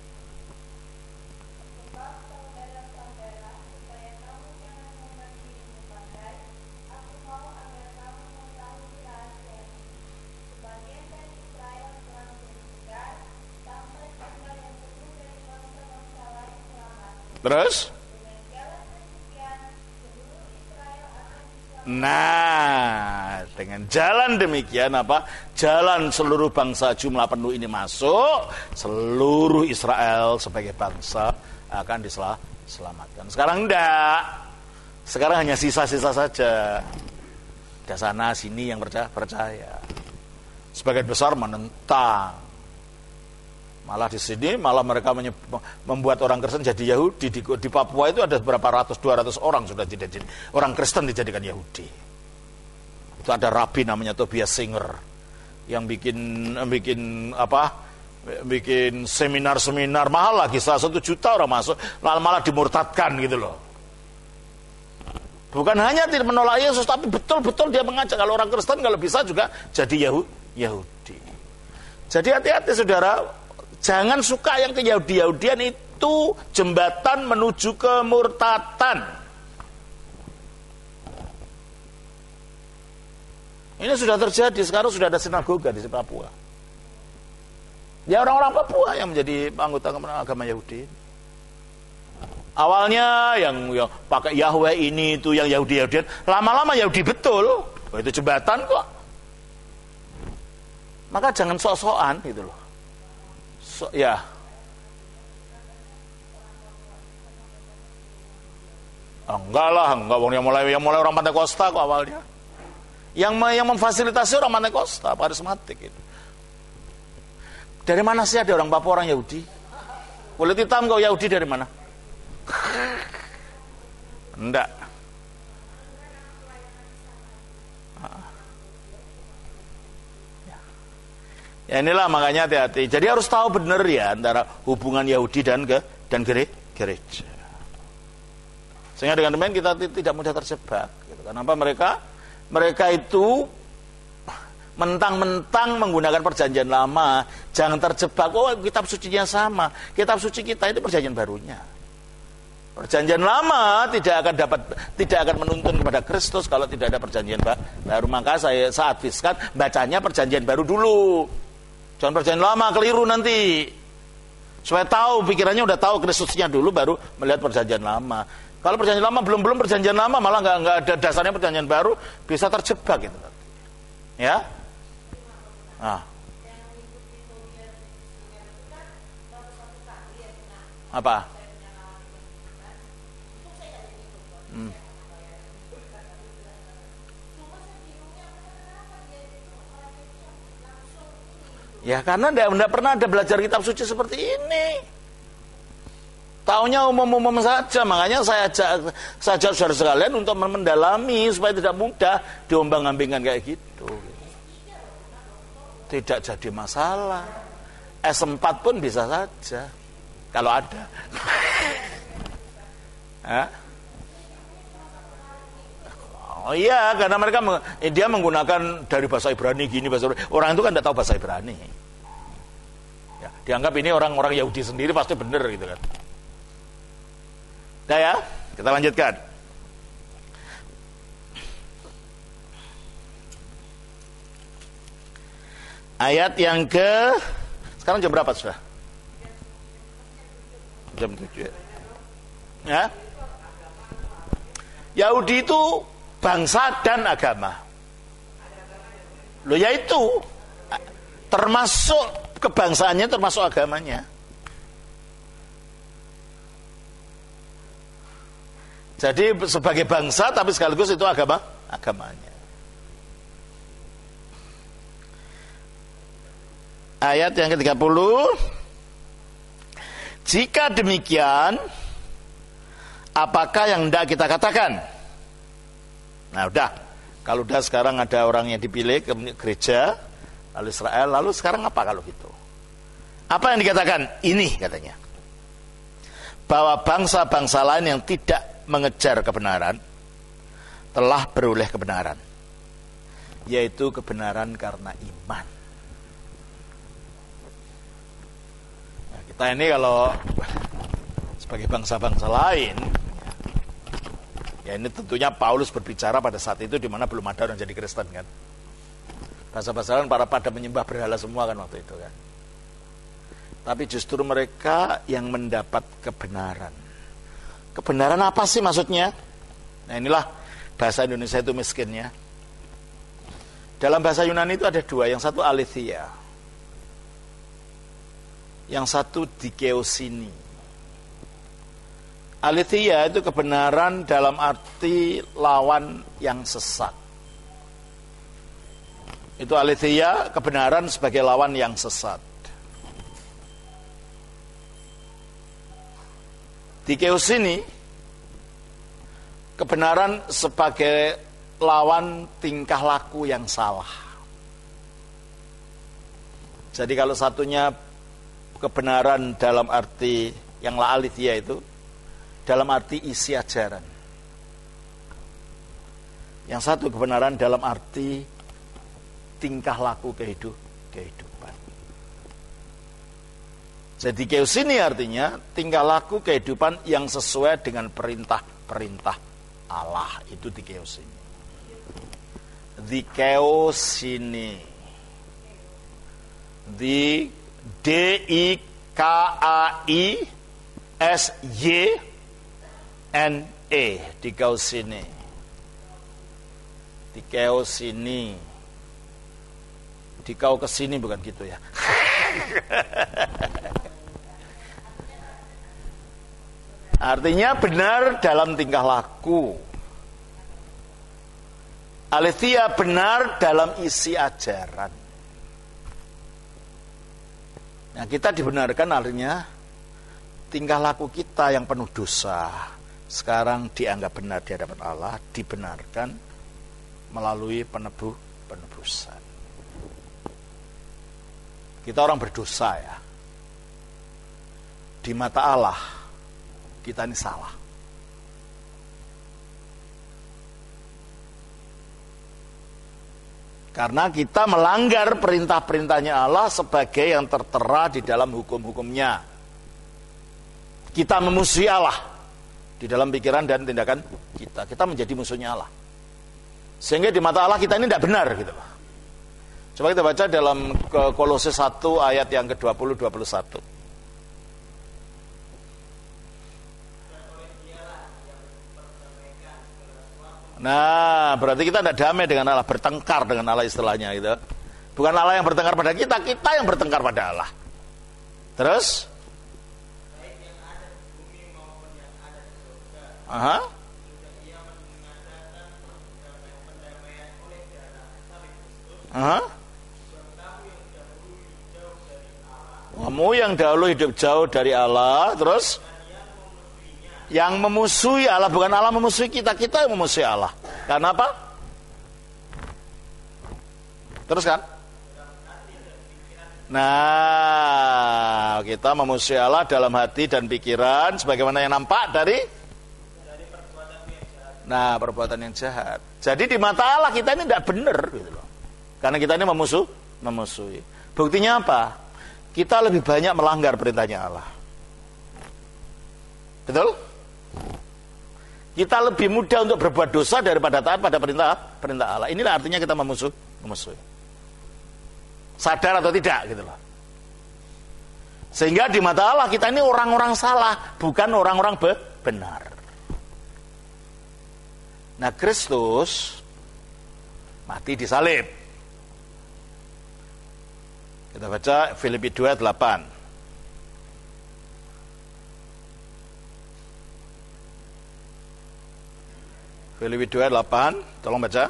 Terus? Nah, dengan jalan demikian apa? Jalan seluruh bangsa jumlah penuh ini masuk, seluruh Israel sebagai bangsa akan diselamatkan. Sekarang enggak. Sekarang hanya sisa-sisa saja. Di sana sini yang percaya, percaya. Sebagian besar menentang. Malah di sini malah mereka membuat orang Kristen jadi Yahudi. Di, di Papua itu ada berapa ratus, dua ratus orang sudah jadi, jadi orang Kristen dijadikan Yahudi. Itu ada rabi namanya Tobias Singer yang bikin bikin apa? Bikin seminar-seminar mahal lagi, salah satu juta orang masuk, lalu malah dimurtadkan gitu loh. Bukan hanya tidak menolak Yesus, tapi betul-betul dia mengajak kalau orang Kristen kalau bisa juga jadi Yahudi. Jadi hati-hati saudara. Jangan suka yang ke Yahudi-Yahudian, itu jembatan menuju kemurtatan. Ini sudah terjadi, sekarang sudah ada sinagoga di Papua. Ya orang-orang Papua yang menjadi anggota agama Yahudi. Awalnya yang, yang pakai Yahweh ini itu yang Yahudi-Yahudian, lama-lama Yahudi betul. Oh, itu jembatan kok. Maka jangan sok-sokan gitu loh. So, ya. Oh, enggak lah, enggak yang mulai yang mulai orang Pantai Costa kok awalnya. Yang yang memfasilitasi orang Pantai Costa, karismatik itu. Dari mana sih ada orang Papua orang Yahudi? Kulit hitam kau Yahudi dari mana? Enggak. Ya inilah makanya hati-hati. Jadi harus tahu benar ya antara hubungan Yahudi dan ke dan gereja. Sehingga dengan demikian kita tidak mudah terjebak. Kenapa mereka mereka itu mentang-mentang menggunakan perjanjian lama, jangan terjebak. Oh, kitab sucinya sama. Kitab suci kita itu perjanjian barunya. Perjanjian lama tidak akan dapat tidak akan menuntun kepada Kristus kalau tidak ada perjanjian baru. Maka saya saat fiskat bacanya perjanjian baru dulu. Jangan perjanjian lama, keliru nanti. Supaya tahu pikirannya udah tahu Kristusnya dulu baru melihat perjanjian lama. Kalau perjanjian lama belum belum perjanjian lama malah nggak nggak ada dasarnya perjanjian baru, bisa terjebak gitu. Ya. Nah. Apa? Hmm. Ya karena tidak pernah ada belajar kitab suci seperti ini. Taunya umum-umum saja, makanya saya ajak saja saudara sekalian untuk mendalami supaya tidak mudah diombang-ambingkan kayak gitu. Tidak jadi masalah. S empat pun bisa saja kalau ada. Hah? Oh iya, karena mereka dia menggunakan dari bahasa Ibrani gini, bahasa Ibrani. Orang itu kan tidak tahu bahasa Ibrani. Ya, dianggap ini orang-orang Yahudi sendiri pasti benar gitu kan. Nah ya, kita lanjutkan. Ayat yang ke sekarang jam berapa sudah? Jam tujuh. Ya. Yahudi itu bangsa dan agama. Loh yaitu termasuk kebangsaannya termasuk agamanya. Jadi sebagai bangsa tapi sekaligus itu agama agamanya. Ayat yang ke tiga puluh. Jika demikian, apakah yang hendak kita katakan? Nah udah, kalau udah sekarang ada orang yang dipilih ke gereja, lalu Israel, lalu sekarang apa kalau gitu? Apa yang dikatakan? Ini katanya. Bahwa bangsa-bangsa lain yang tidak mengejar kebenaran telah beroleh kebenaran, yaitu kebenaran karena iman. Nah, kita ini kalau sebagai bangsa-bangsa lain, ya ini tentunya Paulus berbicara pada saat itu di mana belum ada orang jadi Kristen kan. Bangsa-bangsa lain para pada menyembah berhala semua kan waktu itu kan. Tapi justru mereka yang mendapat kebenaran. Kebenaran apa sih maksudnya? Nah inilah bahasa Indonesia itu miskinnya. Dalam bahasa Yunani itu ada dua, yang satu aletheia, yang satu dikeosini. Aletheia itu kebenaran dalam arti lawan yang sesat. Itu aletheia, kebenaran sebagai lawan yang sesat. Dikeosini, kebenaran sebagai lawan tingkah laku yang salah. Jadi kalau satunya kebenaran dalam arti yang la aletheia itu dalam arti isi ajaran. Yang satu kebenaran dalam arti tingkah laku kehidup, kehidupan. Jadi keusini artinya tingkah laku kehidupan yang sesuai dengan perintah-perintah Allah, itu dikeusini. Dikaiosune. Di D I K A I S Y N E. Dikaiosune. Dikaiosine. Dikau kesini bukan gitu ya. Artinya benar dalam tingkah laku. Aletheia benar dalam isi ajaran. Nah, kita dibenarkan artinya tingkah laku kita yang penuh dosa sekarang dianggap benar di hadapan Allah, dibenarkan melalui penebuh penebusan. Kita orang berdosa ya. Di mata Allah kita ini salah. Karena kita melanggar perintah-perintahnya Allah sebagai yang tertera di dalam hukum-hukumnya. Kita memusuhi Allah di dalam pikiran dan tindakan kita. Kita menjadi musuhnya Allah. Sehingga di mata Allah kita ini tidak benar gitu loh. Coba kita baca dalam Kolose satu ayat yang ke dua puluh dua puluh satu. Nah, berarti kita tidak damai dengan Allah, bertengkar dengan Allah istilahnya gitu. Bukan Allah yang bertengkar pada kita, kita yang bertengkar pada Allah. Terus? Aha. Aha. Kamu yang dahulu hidup jauh dari Allah, terus yang memusuhi Allah, bukan Allah memusuhi kita, kita yang memusuhi Allah. Karena apa? Terus kan? Nah, kita memusuhi Allah dalam hati dan pikiran, sebagaimana yang nampak dari Nah, perbuatan yang jahat. Jadi di mata Allah kita ini tidak benar gitu loh. Karena kita ini memusuh, memusuhi. Buktinya apa? Kita lebih banyak melanggar perintahnya Allah. Betul? Kita lebih mudah untuk berbuat dosa daripada taat pada perintah perintah Allah. Inilah artinya kita memusuh, memusuhi. Sadar atau tidak gitu loh. Sehingga di mata Allah kita ini orang-orang salah, bukan orang-orang be- benar. Nah, Kristus mati di salib. Kita baca Filipi dua ayat delapan. Filipi dua ayat delapan, tolong baca.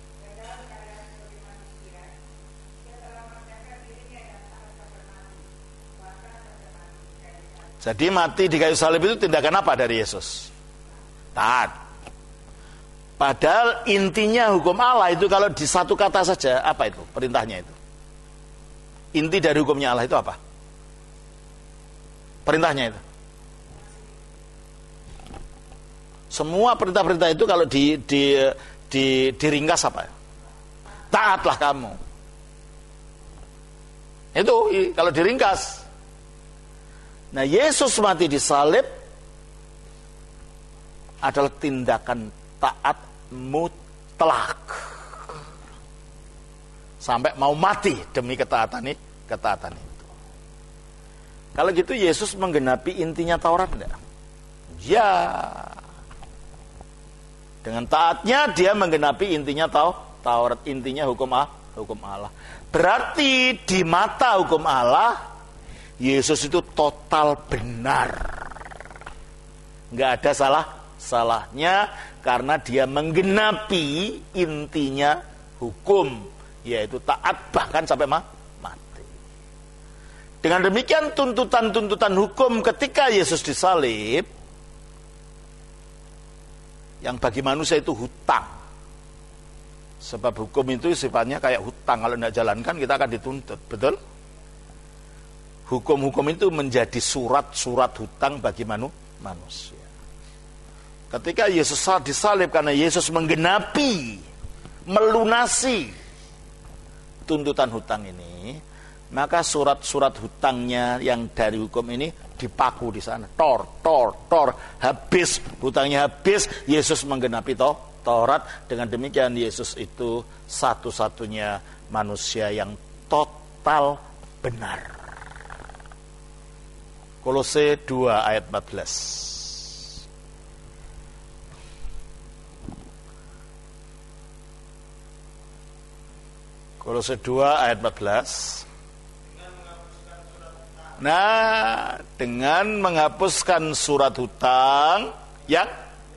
Jadi mati di kayu salib itu tindakan apa dari Yesus? Taat. Padahal intinya hukum Allah itu kalau di satu kata saja, apa itu perintahnya itu? Inti dari hukumnya Allah itu apa? Perintahnya itu. Semua perintah-perintah itu kalau di, di, di, diringkas apa? Taatlah kamu. Itu kalau diringkas. Nah, Yesus mati di salib adalah tindakan taat mutlak. Sampai mau mati demi ketaatan ini, ketaatan itu. Kalau gitu Yesus menggenapi intinya Taurat enggak? Ya. Dengan taatnya dia menggenapi intinya Taurat, intinya hukum Allah, hukum Allah. Berarti di mata hukum Allah Yesus itu total benar. Enggak ada salah salahnya karena dia menggenapi intinya hukum, yaitu taat bahkan sampai mati. Dengan demikian tuntutan-tuntutan hukum ketika Yesus disalib, yang bagi manusia itu hutang. Sebab hukum itu sifatnya kayak hutang, kalau tidak jalankan kita akan dituntut, betul? Hukum-hukum itu menjadi surat-surat hutang bagi manu, manusia. Ketika Yesus disalib karena Yesus menggenapi, melunasi tuntutan hutang ini, maka surat-surat hutangnya yang dari hukum ini dipaku di sana. Tor, tor, tor, habis, hutangnya habis, Yesus menggenapi toh, Taurat. Dengan demikian Yesus itu satu-satunya manusia yang total benar. Kolose dua ayat empat belas. Kolose dua ayat empat belas. Nah, dengan menghapuskan surat hutang yang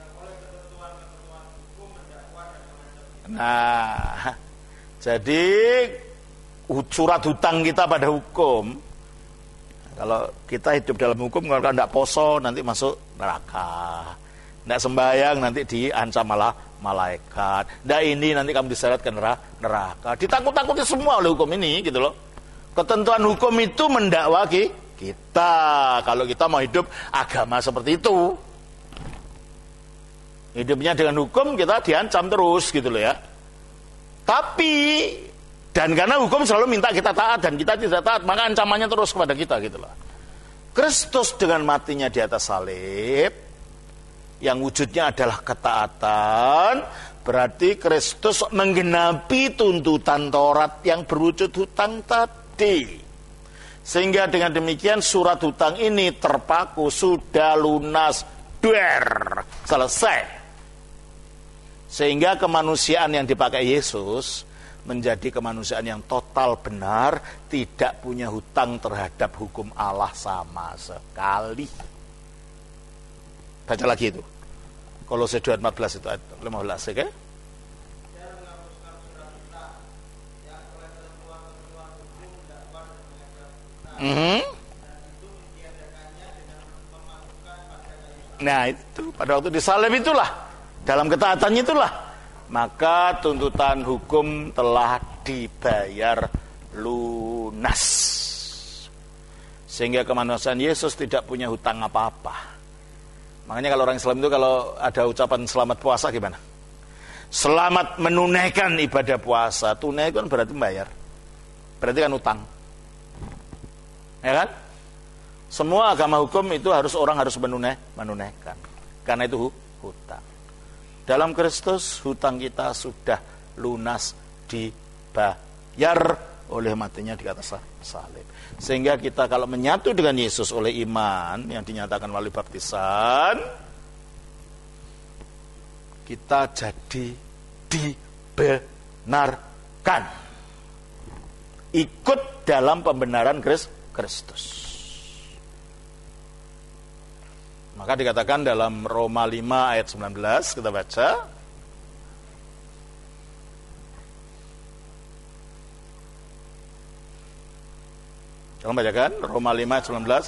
Nah, jadi surat hutang kita pada hukum. Kalau kita hidup dalam hukum, kalau tidak poso nanti masuk neraka. Tidak sembahyang nanti diancam malah malaikat. Tidak ini nanti kamu diseret ke neraka. Ditakut-takuti semua oleh hukum ini, gitu loh. Ketentuan hukum itu mendakwa kita kalau kita mau hidup agama seperti itu. Hidupnya dengan hukum kita diancam terus gitu loh ya. Tapi dan karena hukum selalu minta kita taat dan kita tidak taat, maka ancamannya terus kepada kita gitu loh. Kristus dengan matinya di atas salib yang wujudnya adalah ketaatan, berarti Kristus menggenapi tuntutan Taurat yang berwujud hutang tadi. Sehingga dengan demikian surat hutang ini terpaku, sudah lunas, duer, selesai. Sehingga kemanusiaan yang dipakai Yesus menjadi kemanusiaan yang total benar, tidak punya hutang terhadap hukum Allah sama sekali. Baca lagi itu. Kolose dua empat belas itu ayat lima belas, oke? Okay? Mm-hmm. Nah itu pada waktu disalib itulah, dalam ketaatannya itulah, maka tuntutan hukum telah dibayar lunas. Sehingga kemanusiaan Yesus tidak punya hutang apa-apa. Makanya kalau orang Islam itu kalau ada ucapan selamat puasa gimana? Selamat menunaikan ibadah puasa. Tunai kan berarti membayar, berarti kan utang. Ya kan? Semua agama hukum itu harus orang harus menunai, menunaikan. Karena itu hutang. Dalam Kristus hutang kita sudah lunas dibayar oleh matinya di atas salib. Sehingga kita kalau menyatu dengan Yesus oleh iman yang dinyatakan melalui baptisan, kita jadi dibenarkan. Ikut dalam pembenaran Kristus. Kristus. Maka dikatakan dalam Roma lima ayat sembilan belas, kita baca. Tolong bacakan Roma lima ayat sembilan belas.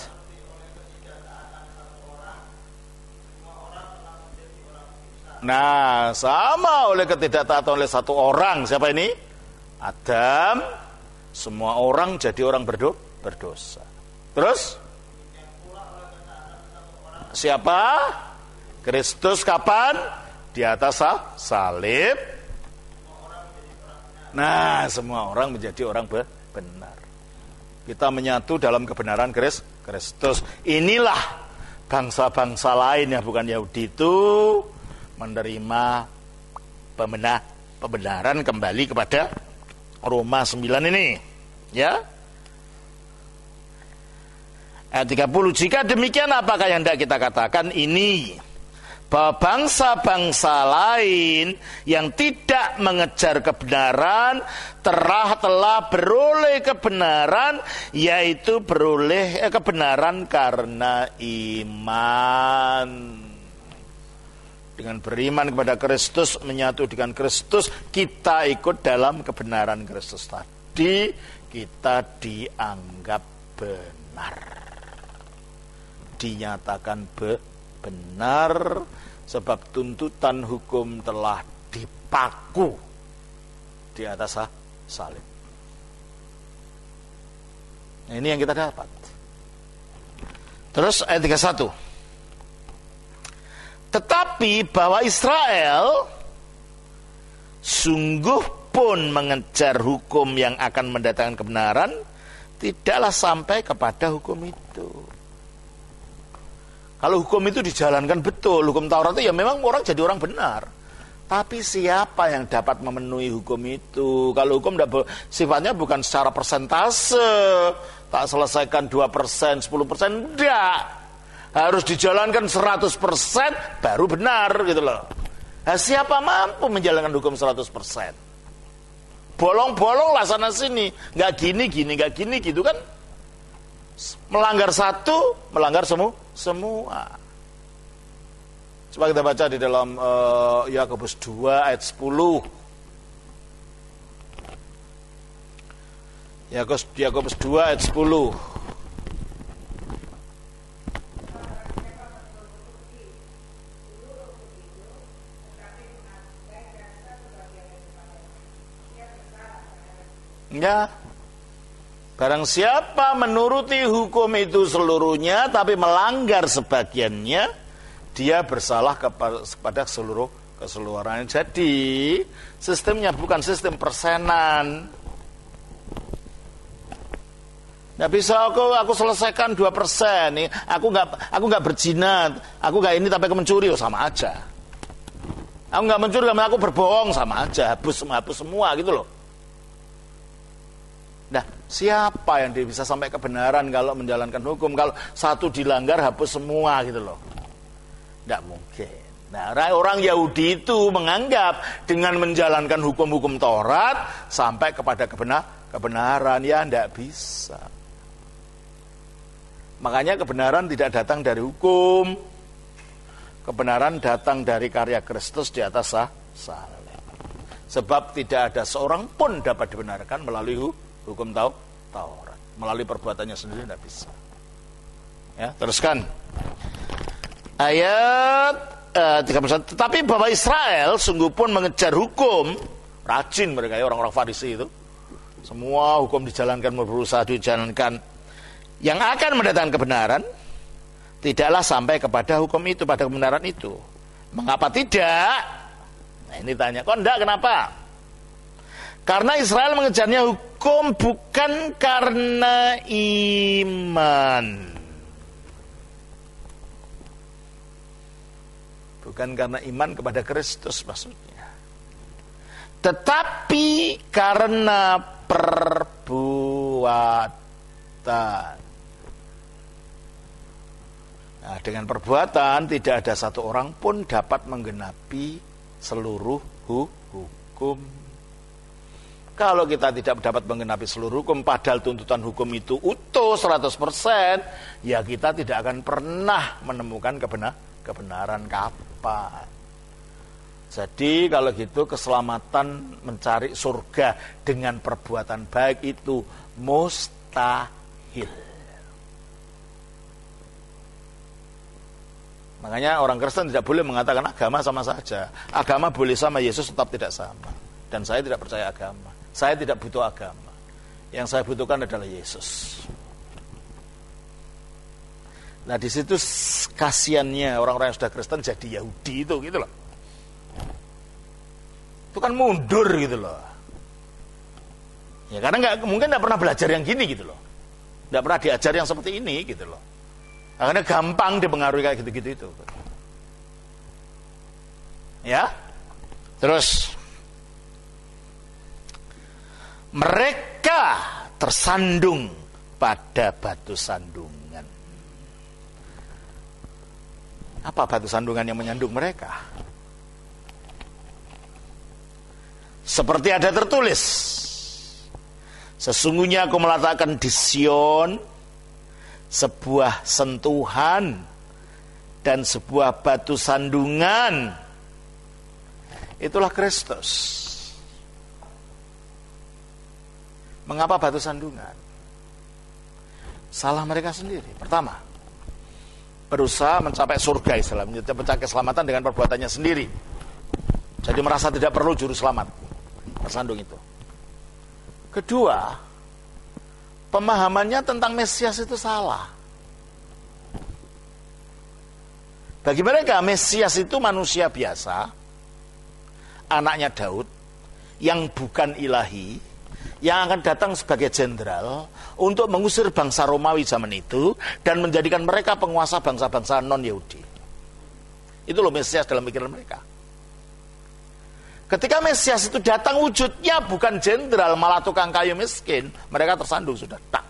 Nah, sama oleh ketidaktaatan oleh satu orang. Siapa ini? Adam. Semua orang jadi orang berdo, berdosa. Terus? Siapa? Kristus kapan? Di atas salib. Nah, semua orang menjadi orang benar. Kita menyatu dalam kebenaran Kristus. Inilah bangsa-bangsa lain yang bukan Yahudi itu menerima pembenar, pembenaran kembali kepada Roma sembilan ini, ya. Ayat tiga puluh, jika demikian apakah yang hendak kita katakan ini? Bahwa bangsa-bangsa lain yang tidak mengejar kebenaran telah telah beroleh kebenaran, yaitu beroleh eh, kebenaran karena iman. Dengan beriman kepada Kristus, menyatu dengan Kristus, kita ikut dalam kebenaran Kristus tadi, kita dianggap benar, dinyatakan be- benar, sebab tuntutan hukum telah dipaku di atas salib. Nah, ini yang kita dapat. Terus ayat tiga puluh satu. Tetapi bahwa Israel sungguh pun mengejar hukum yang akan mendatangkan kebenaran, tidaklah sampai kepada hukum itu. Kalau hukum itu dijalankan betul, hukum Taurat itu ya memang orang jadi orang benar. Tapi siapa yang dapat memenuhi hukum itu? Kalau hukum sifatnya bukan secara persentase, tak selesaikan dua persen, sepuluh persen, enggak. Harus dijalankan seratus persen baru benar gitu loh. Nah, siapa mampu menjalankan hukum seratus persen? Bolong-bolong lah sana sini, nggak gini gini, nggak gini gitu kan? Melanggar satu, melanggar semua, semua. Coba kita baca di dalam uh, Yakobus dua ayat sepuluh. Yakobus Yakobus dua ayat sepuluh. Ya. Barang siapa menuruti hukum itu seluruhnya tapi melanggar sebagiannya, dia bersalah kepada seluruh keseluruhannya. Jadi sistemnya bukan sistem persenan. Nggak bisa aku aku selesaikan dua persen nih. Aku nggak aku nggak berzina, aku nggak ini tapi aku mencuri, oh sama aja. Aku nggak mencuri, aku berbohong, sama aja. Hapus semua, hapus semua gitu loh. Nah, siapa yang bisa sampai kebenaran kalau menjalankan hukum? Kalau satu dilanggar, hapus semua gitu loh. Tidak mungkin. Nah, orang Yahudi itu menganggap dengan menjalankan hukum-hukum Taurat sampai kepada kebenar, kebenaran. Ya, tidak bisa. Makanya kebenaran tidak datang dari hukum. Kebenaran datang dari karya Kristus di atas salib. Sebab tidak ada seorang pun dapat dibenarkan melalui hukum. Hukum Taurat melalui perbuatannya sendiri tidak bisa. Ya, teruskan ayat uh, tiga puluh satu. Tetapi bahwa Israel sungguh pun mengejar hukum, rajin mereka ya, orang-orang Farisi itu. Semua hukum dijalankan, berusaha dijalankan, yang akan mendatangkan kebenaran, tidaklah sampai kepada hukum itu, pada kebenaran itu. Mengapa tidak? Nah, ini tanya, kok enggak, kenapa? Karena Israel mengejarnya hukum bukan karena iman. Bukan karena iman kepada Kristus maksudnya. Tetapi karena perbuatan. Nah, dengan perbuatan tidak ada satu orang pun dapat menggenapi seluruh hukum. Kalau kita tidak dapat menggenapi seluruh hukum, padahal tuntutan hukum itu utuh seratus persen, ya kita tidak akan pernah menemukan kebenar, kebenaran kapan. Jadi kalau gitu keselamatan mencari surga dengan perbuatan baik itu mustahil. Makanya orang Kristen tidak boleh mengatakan agama sama saja. Agama boleh sama, Yesus tetap tidak sama. Dan saya tidak percaya agama. Saya tidak butuh agama. Yang saya butuhkan adalah Yesus. Nah, di situ kasiannya orang-orang yang sudah Kristen jadi Yahudi itu gitu loh. Itu kan mundur gitu loh. Ya karena nggak mungkin nggak pernah belajar yang gini gitu loh. Nggak pernah diajar yang seperti ini gitu loh. Akhirnya gampang dipengaruhi kayak gitu-gitu itu. Ya. Terus mereka tersandung pada batu sandungan. Apa batu sandungan yang menyandung mereka? Seperti ada tertulis, sesungguhnya aku meletakkan di Sion sebuah sentuhan dan sebuah batu sandungan. Itulah Kristus. Mengapa batu sandungan? Salah mereka sendiri. Pertama, berusaha mencapai surga Islam, mencapai keselamatan dengan perbuatannya sendiri. Jadi merasa tidak perlu juru selamat. Tersandung itu. Kedua, pemahamannya tentang Mesias itu salah. Bagi mereka Mesias itu manusia biasa, anaknya Daud, yang bukan ilahi, yang akan datang sebagai jenderal untuk mengusir bangsa Romawi zaman itu dan menjadikan mereka penguasa bangsa-bangsa non-Yahudi. Itu loh Mesias dalam pikiran mereka. Ketika Mesias itu datang, wujudnya bukan jenderal, malah tukang kayu miskin, mereka tersandung sudah. Tak.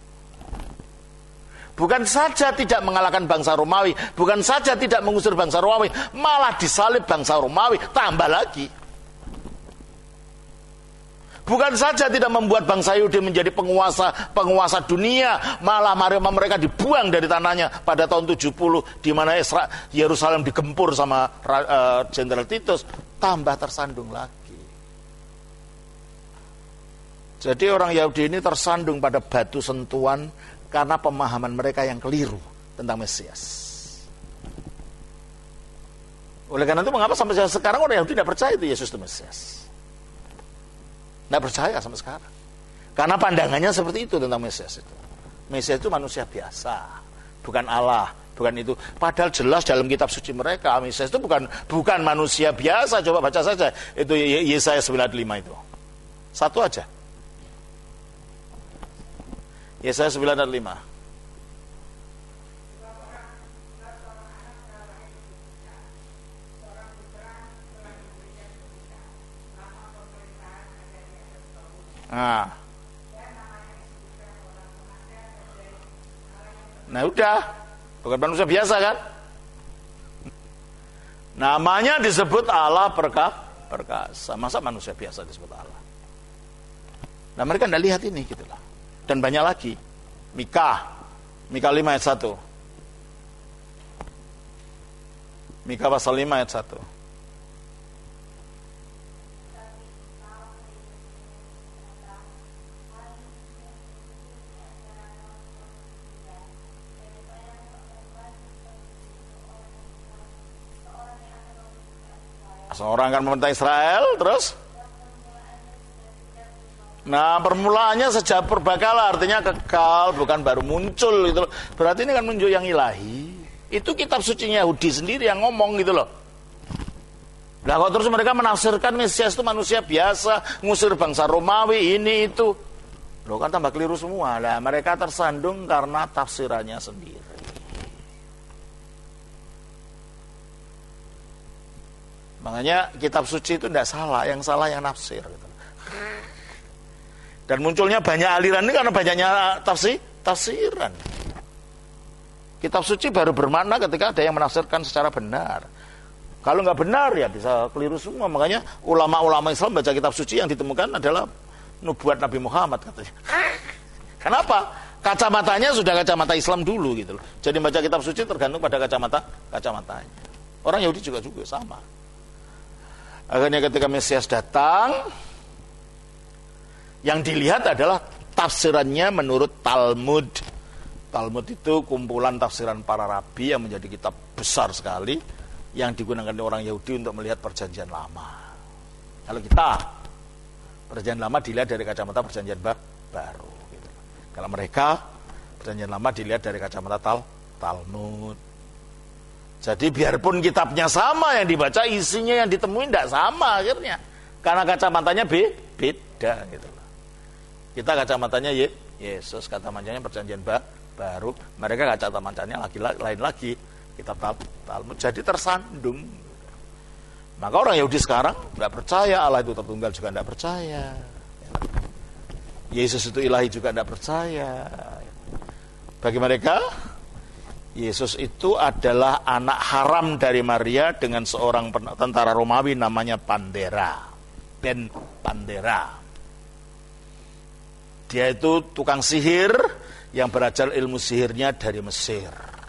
Bukan saja tidak mengalahkan bangsa Romawi, bukan saja tidak mengusir bangsa Romawi, malah disalib bangsa Romawi, tambah lagi. Bukan saja tidak membuat bangsa Yahudi menjadi penguasa penguasa dunia, malah mereka dibuang dari tanahnya pada tahun tujuh puluh, di mana Yerusalem digempur sama Jenderal uh, Titus, tambah tersandung lagi. Jadi orang Yahudi ini tersandung pada batu sentuhan karena pemahaman mereka yang keliru tentang Mesias. Oleh karena itu mengapa sampai sekarang orang Yahudi tidak percaya itu Yesus itu Mesias? Tidak percaya sampai sekarang. Karena pandangannya seperti itu tentang Mesias itu. Mesias itu manusia biasa, bukan Allah, bukan itu. Padahal jelas dalam kitab suci mereka Mesias itu bukan bukan manusia biasa. Coba baca saja itu Yesaya sembilan puluh lima itu. Satu aja. Yesaya sembilan puluh lima. Nah, nah udah, bukan manusia biasa kan? Namanya disebut Allah perka, perkasa. Masa manusia biasa disebut Allah? Nah mereka tidak lihat ini gitu lah. Dan banyak lagi. Mika, Mika lima ayat satu. Mika pasal lima ayat satu. Seorang akan memerintah Israel, terus? Nah, permulaannya sejak purbakala, artinya kekal, bukan baru muncul gitu loh. Berarti ini kan muncul yang ilahi. Itu kitab sucinya Yahudi sendiri yang ngomong gitu loh. Nah, kalau terus mereka menafsirkan Mesias itu manusia biasa, ngusir bangsa Romawi, ini itu. Loh kan tambah keliru semua. Nah, mereka tersandung karena tafsirannya sendiri. Makanya kitab suci itu tidak salah, yang salah yang nafsir. Gitu. Dan munculnya banyak aliran ini karena banyaknya tafsir, tafsiran. Kitab suci baru bermakna ketika ada yang menafsirkan secara benar. Kalau nggak benar ya bisa keliru semua. Makanya ulama-ulama Islam baca kitab suci yang ditemukan adalah nubuat Nabi Muhammad katanya. Kenapa? Kacamatanya sudah kacamata Islam dulu gitu loh. Jadi baca kitab suci tergantung pada kacamata kacamatanya. Orang Yahudi juga juga sama. Akhirnya ketika Mesias datang, yang dilihat adalah tafsirannya menurut Talmud. Talmud itu kumpulan tafsiran para rabi yang menjadi kitab besar sekali yang digunakan oleh orang Yahudi untuk melihat perjanjian lama. Kalau kita, perjanjian lama dilihat dari kacamata perjanjian baru. Gitu. Kalau mereka, perjanjian lama dilihat dari kacamata tal Talmud. Jadi biarpun kitabnya sama, yang dibaca isinya yang ditemui tidak sama akhirnya. Karena kacamatanya be, beda gitu. Kita kacamatanya Ye, Yesus, kacamatanya perjanjian ba, baru. Mereka kacamatanya lagi, lain lagi. Kitab Talmud. Jadi tersandung. Maka orang Yahudi sekarang tidak percaya Allah itu tertunggal juga tidak percaya. Yesus itu ilahi juga tidak percaya. Bagi mereka Yesus itu adalah anak haram dari Maria dengan seorang tentara Romawi namanya Pandera. Ben Pandera. Dia itu tukang sihir yang belajar ilmu sihirnya dari Mesir.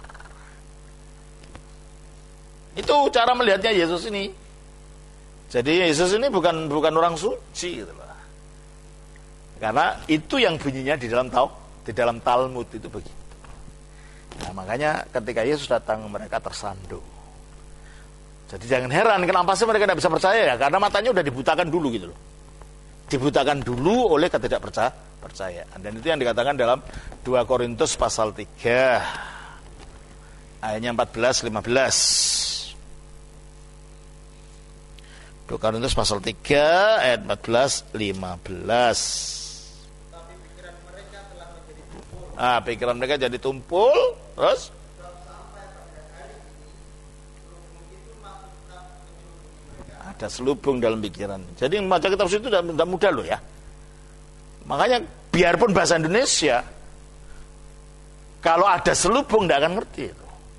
Itu cara melihatnya Yesus ini. Jadi Yesus ini bukan bukan orang suci gitu loh. Karena itu yang bunyinya di dalam tau, di dalam Talmud itu begitu. Nah, makanya ketika Yesus datang mereka tersandung. Jadi jangan heran kenapa sih mereka tidak bisa percaya ya, karena matanya udah dibutakan dulu gitu loh. Dibutakan dulu oleh ketidakpercayaan. Dan itu yang dikatakan dalam dua Korintus pasal tiga ayatnya empat belas lima belas. dua Korintus pasal tiga ayat empat belas lima belas. Tapi pikiran mereka telah menjadi tumpul. Ah, pikiran mereka jadi tumpul, terus Sebab sampai pada hari ini selubung itu masih tetap menyelubungi mereka. ada selubung dalam pikiran. Jadi membaca kitab suci itu tidak mudah loh ya. Makanya biarpun bahasa Indonesia, kalau ada selubung tidak akan ngerti itu.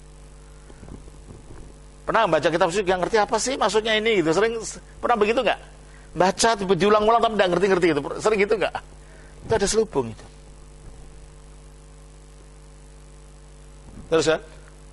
Pernah baca kitab suci nggak ngerti apa sih maksudnya ini gitu. Sering pernah begitu nggak? Baca diulang-ulang tapi tidak ngerti-ngerti gitu. Sering gitu nggak? Itu ada selubung itu. Terus ya?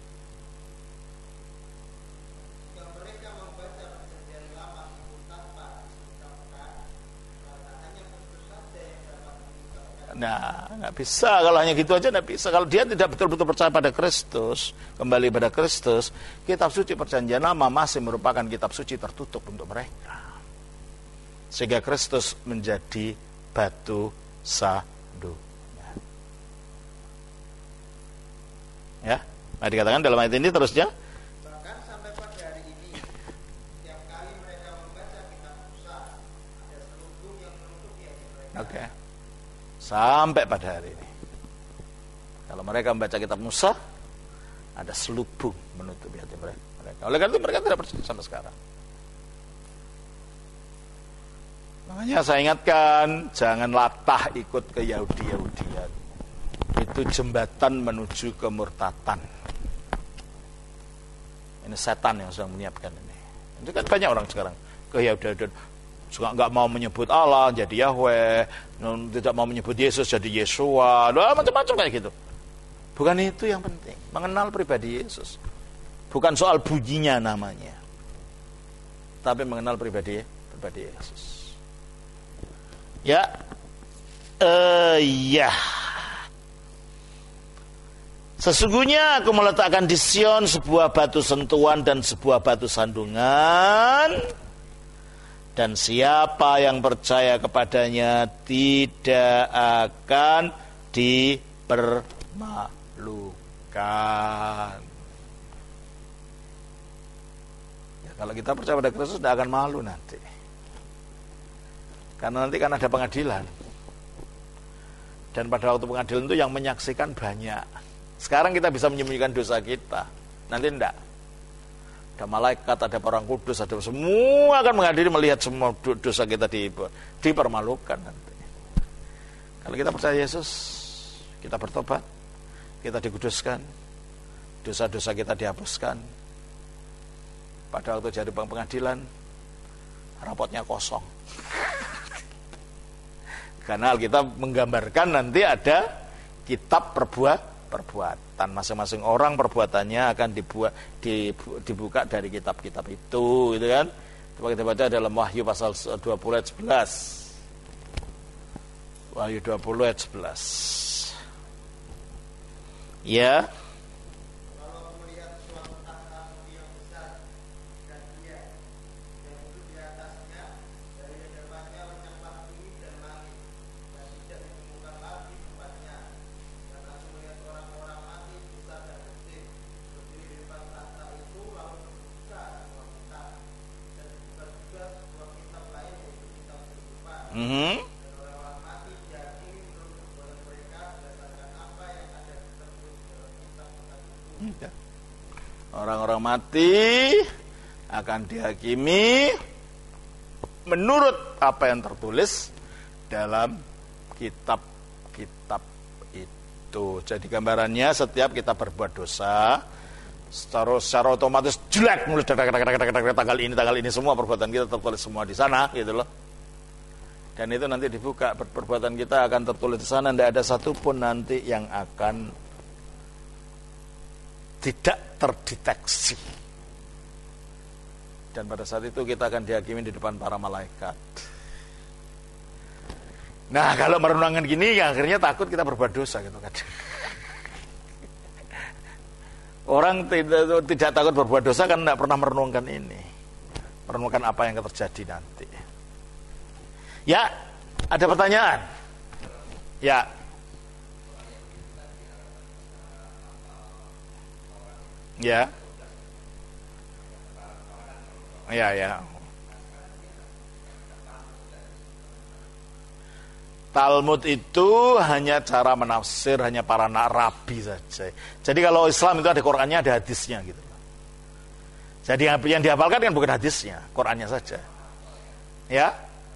Jika mereka membaca perjanjian lama itu tanpa diungkapkan, karena hanya Kristus saja yang dapat mengungkapkan. Nah, nggak bisa kalau hanya gitu aja nggak bisa. Kalau dia tidak betul-betul percaya pada Kristus, kembali pada Kristus, kitab suci perjanjian lama masih merupakan kitab suci tertutup untuk mereka. Sehingga Kristus menjadi batu sandunya. Ya, nah dikatakan dalam ayat ini terusnya. Bahkan sampai pada hari ini, setiap kali mereka membaca kitab Musa, ada selubung yang menutupi hati mereka. Oke. Sampai pada hari ini. Kalau mereka membaca kitab Musa, ada selubung menutupi hati mereka. Oleh karena itu mereka tidak percaya sampai sekarang. Makanya saya ingatkan, jangan latah ikut ke Yahudi-Yahudian. Itu jembatan menuju kemurtatan. Ini setan yang sedang menyiapkan ini. Itu kan banyak orang sekarang ke Yahudi-Yahudian. Suka nggak mau menyebut Allah jadi Yahweh, tidak mau menyebut Yesus jadi Yeshua, macam-macam kayak gitu. Bukan itu yang penting, mengenal pribadi Yesus. Bukan soal bunyinya namanya, tapi mengenal pribadi pribadi Yesus. Ya, eh ya. Sesungguhnya aku meletakkan di Sion sebuah batu sentuhan dan sebuah batu sandungan. Dan siapa yang percaya kepadanya tidak akan dipermalukan. Ya, kalau kita percaya pada Kristus tidak akan malu nanti. Karena nanti kan ada pengadilan. Dan pada waktu pengadilan itu yang menyaksikan banyak. Sekarang kita bisa menyembunyikan dosa kita. Nanti tidak. Ada malaikat, ada orang kudus, ada semua akan menghadiri melihat semua dosa kita dipermalukan nanti. Kalau kita percaya Yesus, kita bertobat, kita dikuduskan, dosa-dosa kita dihapuskan. Pada waktu jadi pengadilan, rapotnya kosong. Karena Alkitab menggambarkan nanti ada kitab perbuat perbuatan. Masing-masing orang perbuatannya akan dibuat dibuka dari kitab-kitab itu, gitu kan? Coba kita baca dalam Wahyu pasal dua puluh ayat sebelas. Wahyu dua puluh ayat sebelas. Ya. Kalau melihat suatu tahta bumi yang besar dan dia yang duduk di atasnya, dari hadapannya menyembah bumi dan langit, dan tidak ditemukan lagi tempatnya. Dan aku melihat orang-orang mati besar dan kecil berdiri di depan tahta itu, lalu membuka sebuah kitab, dan dibuka juga sebuah kitab lain yaitu kitab kehidupan. Mm-hmm. Dan orang-orang mati dihakimi menurut perbuatan mereka berdasarkan apa yang ada tertulis dalam kitab-kitab itu. Orang-orang mati akan dihakimi menurut apa yang tertulis dalam kitab-kitab itu. Jadi gambarannya setiap kita berbuat dosa, secara, secara otomatis jelek, mulai tanggal ini, tanggal ini, semua perbuatan kita tertulis semua di sana, gitu loh. Dan itu nanti dibuka, perbuatan kita akan tertulis di sana, tidak ada satupun nanti yang akan tidak terdeteksi. Dan pada saat itu kita akan dihakimi di depan para malaikat. Nah, kalau merenungkan gini, ya akhirnya takut kita berbuat dosa gitu kan. Orang tidak, tidak takut berbuat dosa kan tidak pernah merenungkan ini, merenungkan apa yang akan terjadi nanti. Ya, ada pertanyaan? Ya. Ya. Ya, ya. Talmud itu hanya cara menafsir, hanya para rabi saja. Jadi kalau Islam itu ada Qur'annya, ada hadisnya gitu. Jadi yang dihafalkan kan bukan hadisnya, Qur'annya saja. Ya,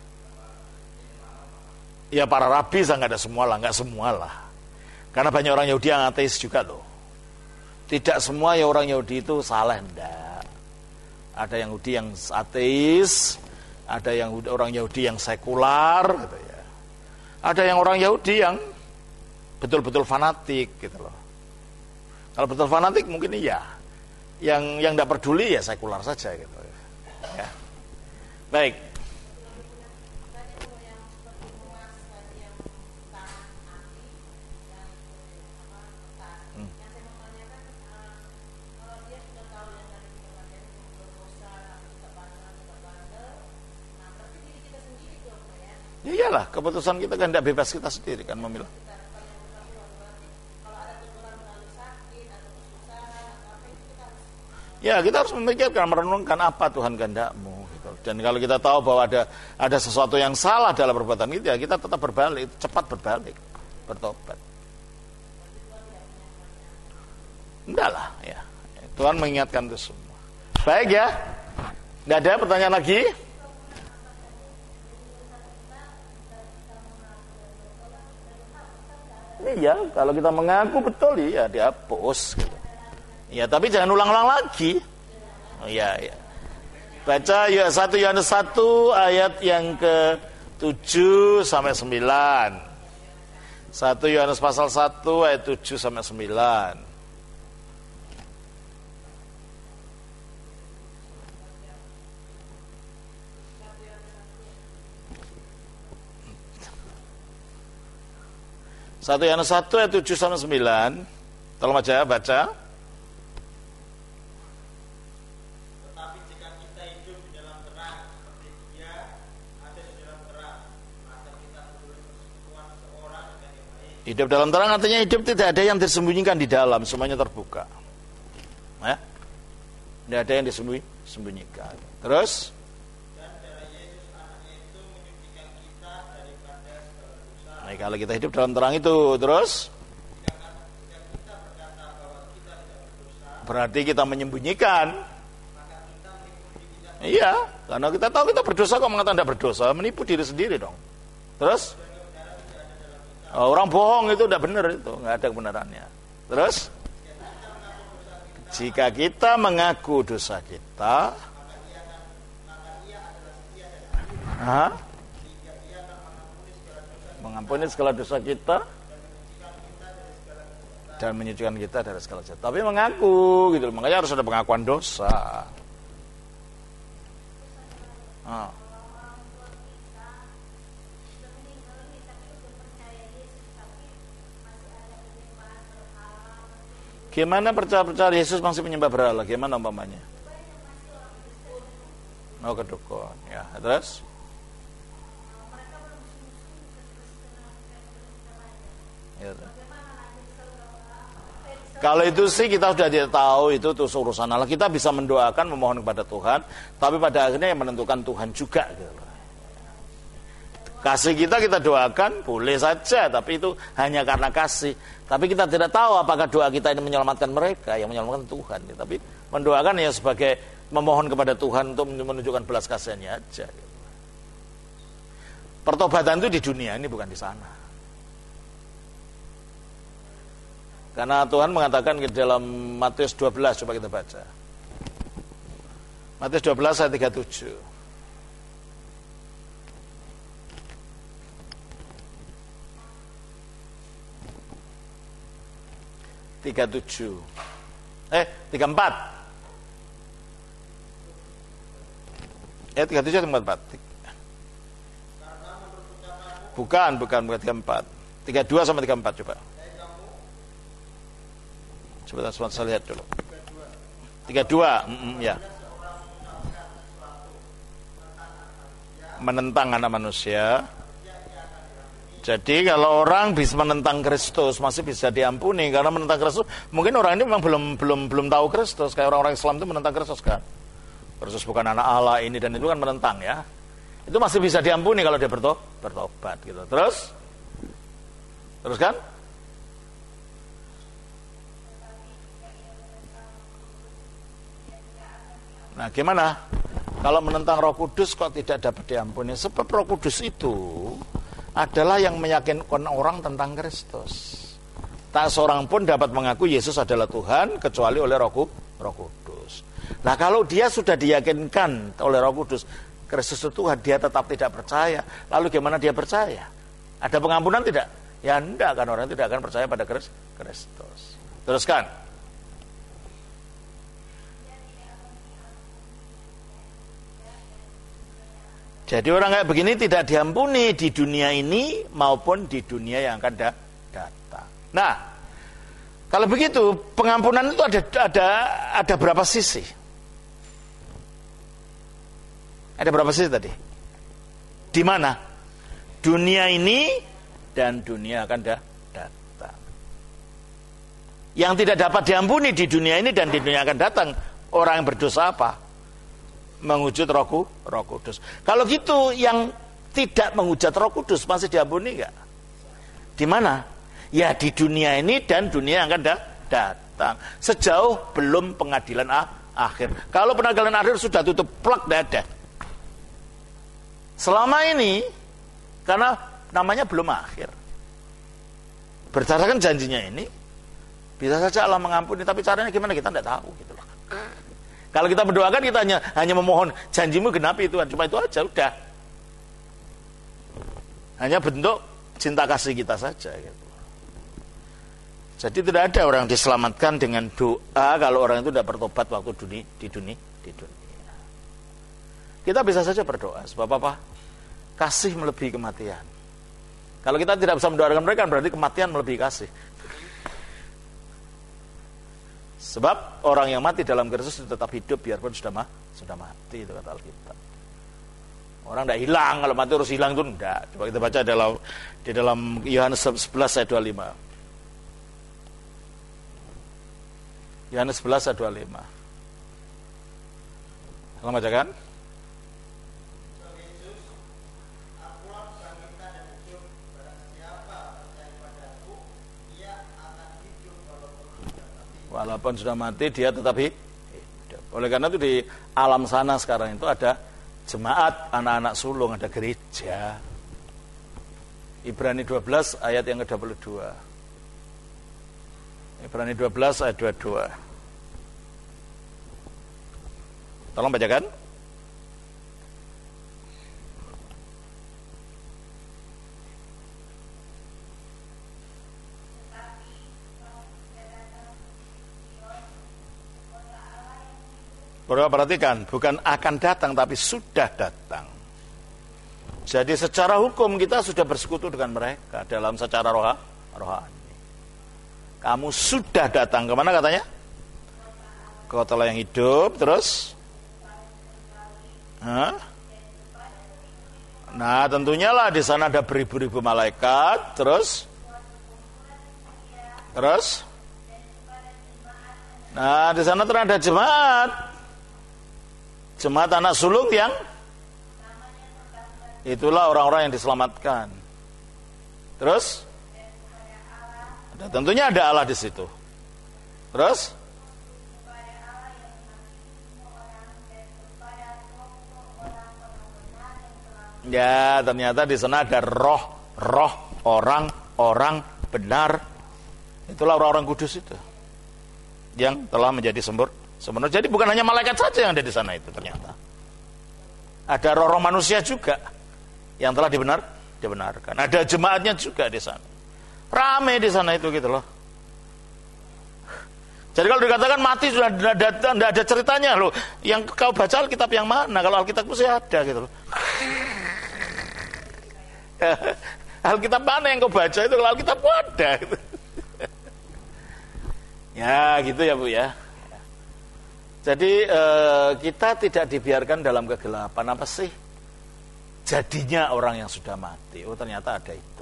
ya para rabi saya nggak ada semua lah, nggak semua lah. Karena banyak orang Yahudi yang ateis juga loh. Tidak semua ya orang Yahudi itu salah, enggak. Ada Yahudi yang ateis, ada yang orang Yahudi yang sekular, gitu ya. Ada yang orang Yahudi yang betul-betul fanatik, gitu loh. Kalau betul fanatik mungkin iya. Yang yang tidak peduli ya sekular saja, gitu. Ya. Baik. Ya iyalah, keputusan kita kan tidak bebas, kita sendiri kan memilah. Ya kita harus memikirkan, merenungkan apa Tuhan kehendakmu gitu. Dan kalau kita tahu bahwa ada ada sesuatu yang salah dalam perbuatan kita, kita tetap berbalik, cepat berbalik, bertobat. Enggak lah ya, Tuhan mengingatkan itu semua. Baik ya, tidak ada pertanyaan lagi. Iya, kalau kita mengaku betul ya dihapus gitu. Ya, tapi jangan ulang-ulang lagi. Oh, iya, iya. Baca ya satu Yohanes satu ayat yang ke tujuh sampai sembilan. satu Yohanes pasal satu ayat tujuh sampai sembilan. satu Yohanes satu ayat tujuh sampai sembilan. Tolong aja baca. Tetapi jika kita hidup di dalam terang seperti Dia ada di dalam terang, maka kita boleh bersekutuan seorang dengan yang lain. Hidup dalam terang artinya hidup tidak ada yang disembunyikan di dalam, semuanya terbuka. Ya? Tidak ada yang disembunyikan. Terus? Nah, kalau kita hidup dalam terang itu, terus berarti kita menyembunyikan. Iya, karena kita tahu kita berdosa, kok mengatakan tidak berdosa, menipu diri sendiri dong. Terus orang bohong itu tidak benar, itu nggak ada kebenarannya. Terus jika kita mengaku dosa kita, Hah? mengampuni segala dosa kita dan menyucikan kita dari segala jahat. Tapi mengaku gitu, makanya harus ada pengakuan dosa. Ah. Gimana percaya-percaya Yesus masih menyembah berhala? Gimana umpamanya? Oh, kedukun. Ya, terus? Ya, kalau itu sih kita sudah tidak tahu, itu tuh urusan Allah. Kita bisa mendoakan, memohon kepada Tuhan, tapi pada akhirnya yang menentukan Tuhan juga gitu. Kasih kita kita doakan boleh saja, tapi itu hanya karena kasih. Tapi kita tidak tahu apakah doa kita ini menyelamatkan mereka, yang menyelamatkan Tuhan. Tapi mendoakan ya sebagai memohon kepada Tuhan untuk menunjukkan belas kasihannya aja. Pertobatan itu di dunia ini, bukan di sana. Karena Tuhan mengatakan di dalam Matius dua belas, coba kita baca. Matius dua belas ayat tiga puluh tujuh. tiga puluh tujuh. Eh, tiga puluh empat. Eh, tiga puluh tujuh atau tiga puluh empat? Bukan, bukan, bukan tiga puluh empat. tiga puluh dua sama tiga puluh empat coba. Coba saya lihat dulu. tiga puluh dua, mm-mm, ya. Menentang anak manusia. Jadi kalau orang bisa menentang Kristus masih bisa diampuni, karena menentang Kristus mungkin orang ini memang belum belum belum tahu Kristus, kayak orang-orang Islam itu menentang Kristus kan. Kristus bukan anak Allah ini dan itu kan menentang ya. Itu masih bisa diampuni kalau dia bertobat gitu. Terus Teruskan. Nah, gimana? Kalau menentang Roh Kudus kok tidak dapat diampuni? Sebab Roh Kudus itu adalah yang meyakinkan orang tentang Kristus. Tak seorang pun dapat mengaku Yesus adalah Tuhan kecuali oleh Roh Kudus. Nah, kalau dia sudah diyakinkan oleh Roh Kudus Kristus itu Tuhan, dia tetap tidak percaya. Lalu gimana dia percaya? Ada pengampunan tidak? Ya enggak, kan orang tidak akan percaya pada Kristus. Teruskan. Jadi orang kayak begini tidak diampuni di dunia ini maupun di dunia yang akan datang. Nah, kalau begitu pengampunan itu ada ada ada berapa sisi? Ada berapa sisi tadi? Di mana? Dunia ini dan dunia akan datang. Yang tidak dapat diampuni di dunia ini dan di dunia akan datang, orang yang berdosa apa? Menghujat Roh, Roh Kudus. Kalau gitu yang tidak menghujat Roh Kudus masih diampuni enggak? Di mana? Ya di dunia ini dan dunia yang akan datang. Sejauh belum pengadilan akhir. Kalau pengadilan akhir sudah tutup plak dada. Selama ini karena namanya belum akhir. Berdasarkan janjinya ini bisa saja Allah mengampuni, tapi caranya gimana kita tidak tahu gitu loh. Kalau kita mendoakan kita hanya hanya memohon janjimu genapi Tuhan, cuma itu aja udah. Hanya bentuk cinta kasih kita saja gitu. Jadi tidak ada orang diselamatkan dengan doa kalau orang itu tidak bertobat waktu dunia, di dunia di dunia. Kita bisa saja berdoa sebab apa? Kasih melebihi kematian. Kalau kita tidak bisa mendoakan mereka berarti kematian melebihi kasih. Sebab orang yang mati dalam Kristus tetap hidup biarpun sudah mah, sudah mati, itu kata Alkitab. Orang tidak hilang, kalau mati harus hilang itu enggak. Coba kita baca dalam di dalam Yohanes sebelas ayat dua puluh lima. Yohanes sebelas ayat dua puluh lima. Kalau bacakan? Walaupun sudah mati dia tetap hidup. Oleh karena itu di alam sana sekarang itu ada jemaat anak-anak sulung, ada gereja. Ibrani dua belas ayat yang ke dua puluh dua. Ibrani dua belas ayat dua puluh dua. Tolong bacakan. Perhatikan, bukan akan datang tapi sudah datang. Jadi secara hukum kita sudah bersekutu dengan mereka dalam secara roha, rohani. Kamu sudah datang kemana katanya? Kota yang hidup, terus? Hah? Nah tentunya lah di sana ada beribu-ribu malaikat, terus? Terus? Nah di sana terada jemaat. Jemaat anak sulung yang itulah orang-orang yang diselamatkan. Terus? Ada, tentunya ada Allah di situ. Terus? Ya, ternyata di sana ada roh-roh orang-orang benar. Itulah orang-orang kudus itu yang telah menjadi sembur. Sebenarnya jadi bukan hanya malaikat saja yang ada di sana itu ternyata. Ada roh-roh manusia juga yang telah dibenar, dibenarkan. Ada jemaatnya juga di sana. Ramai di sana itu gitu loh. Jadi kalau dikatakan mati sudah tidak ada, tidak ada ceritanya loh. Yang kau baca Alkitab yang mana? Kalau Alkitab itu ada gitu loh. Alkitab mana yang kau baca itu? Kalau Alkitab ada gitu. Ya gitu ya Bu ya. Jadi eh, kita tidak dibiarkan dalam kegelapan. Apa sih jadinya orang yang sudah mati? Oh ternyata ada itu.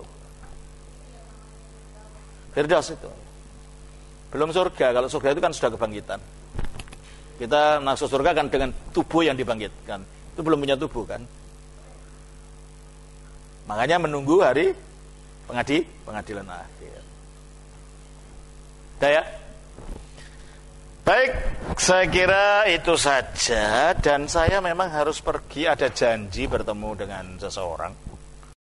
Firdaus itu. Belum surga. Kalau surga itu kan sudah kebangkitan. Kita masuk surga kan dengan tubuh yang dibangkitkan. Itu belum punya tubuh kan. Makanya menunggu hari Pengadi, pengadilan akhir. Udah ya? Baik, saya kira itu saja. Dan saya memang harus pergi, ada janji bertemu dengan seseorang.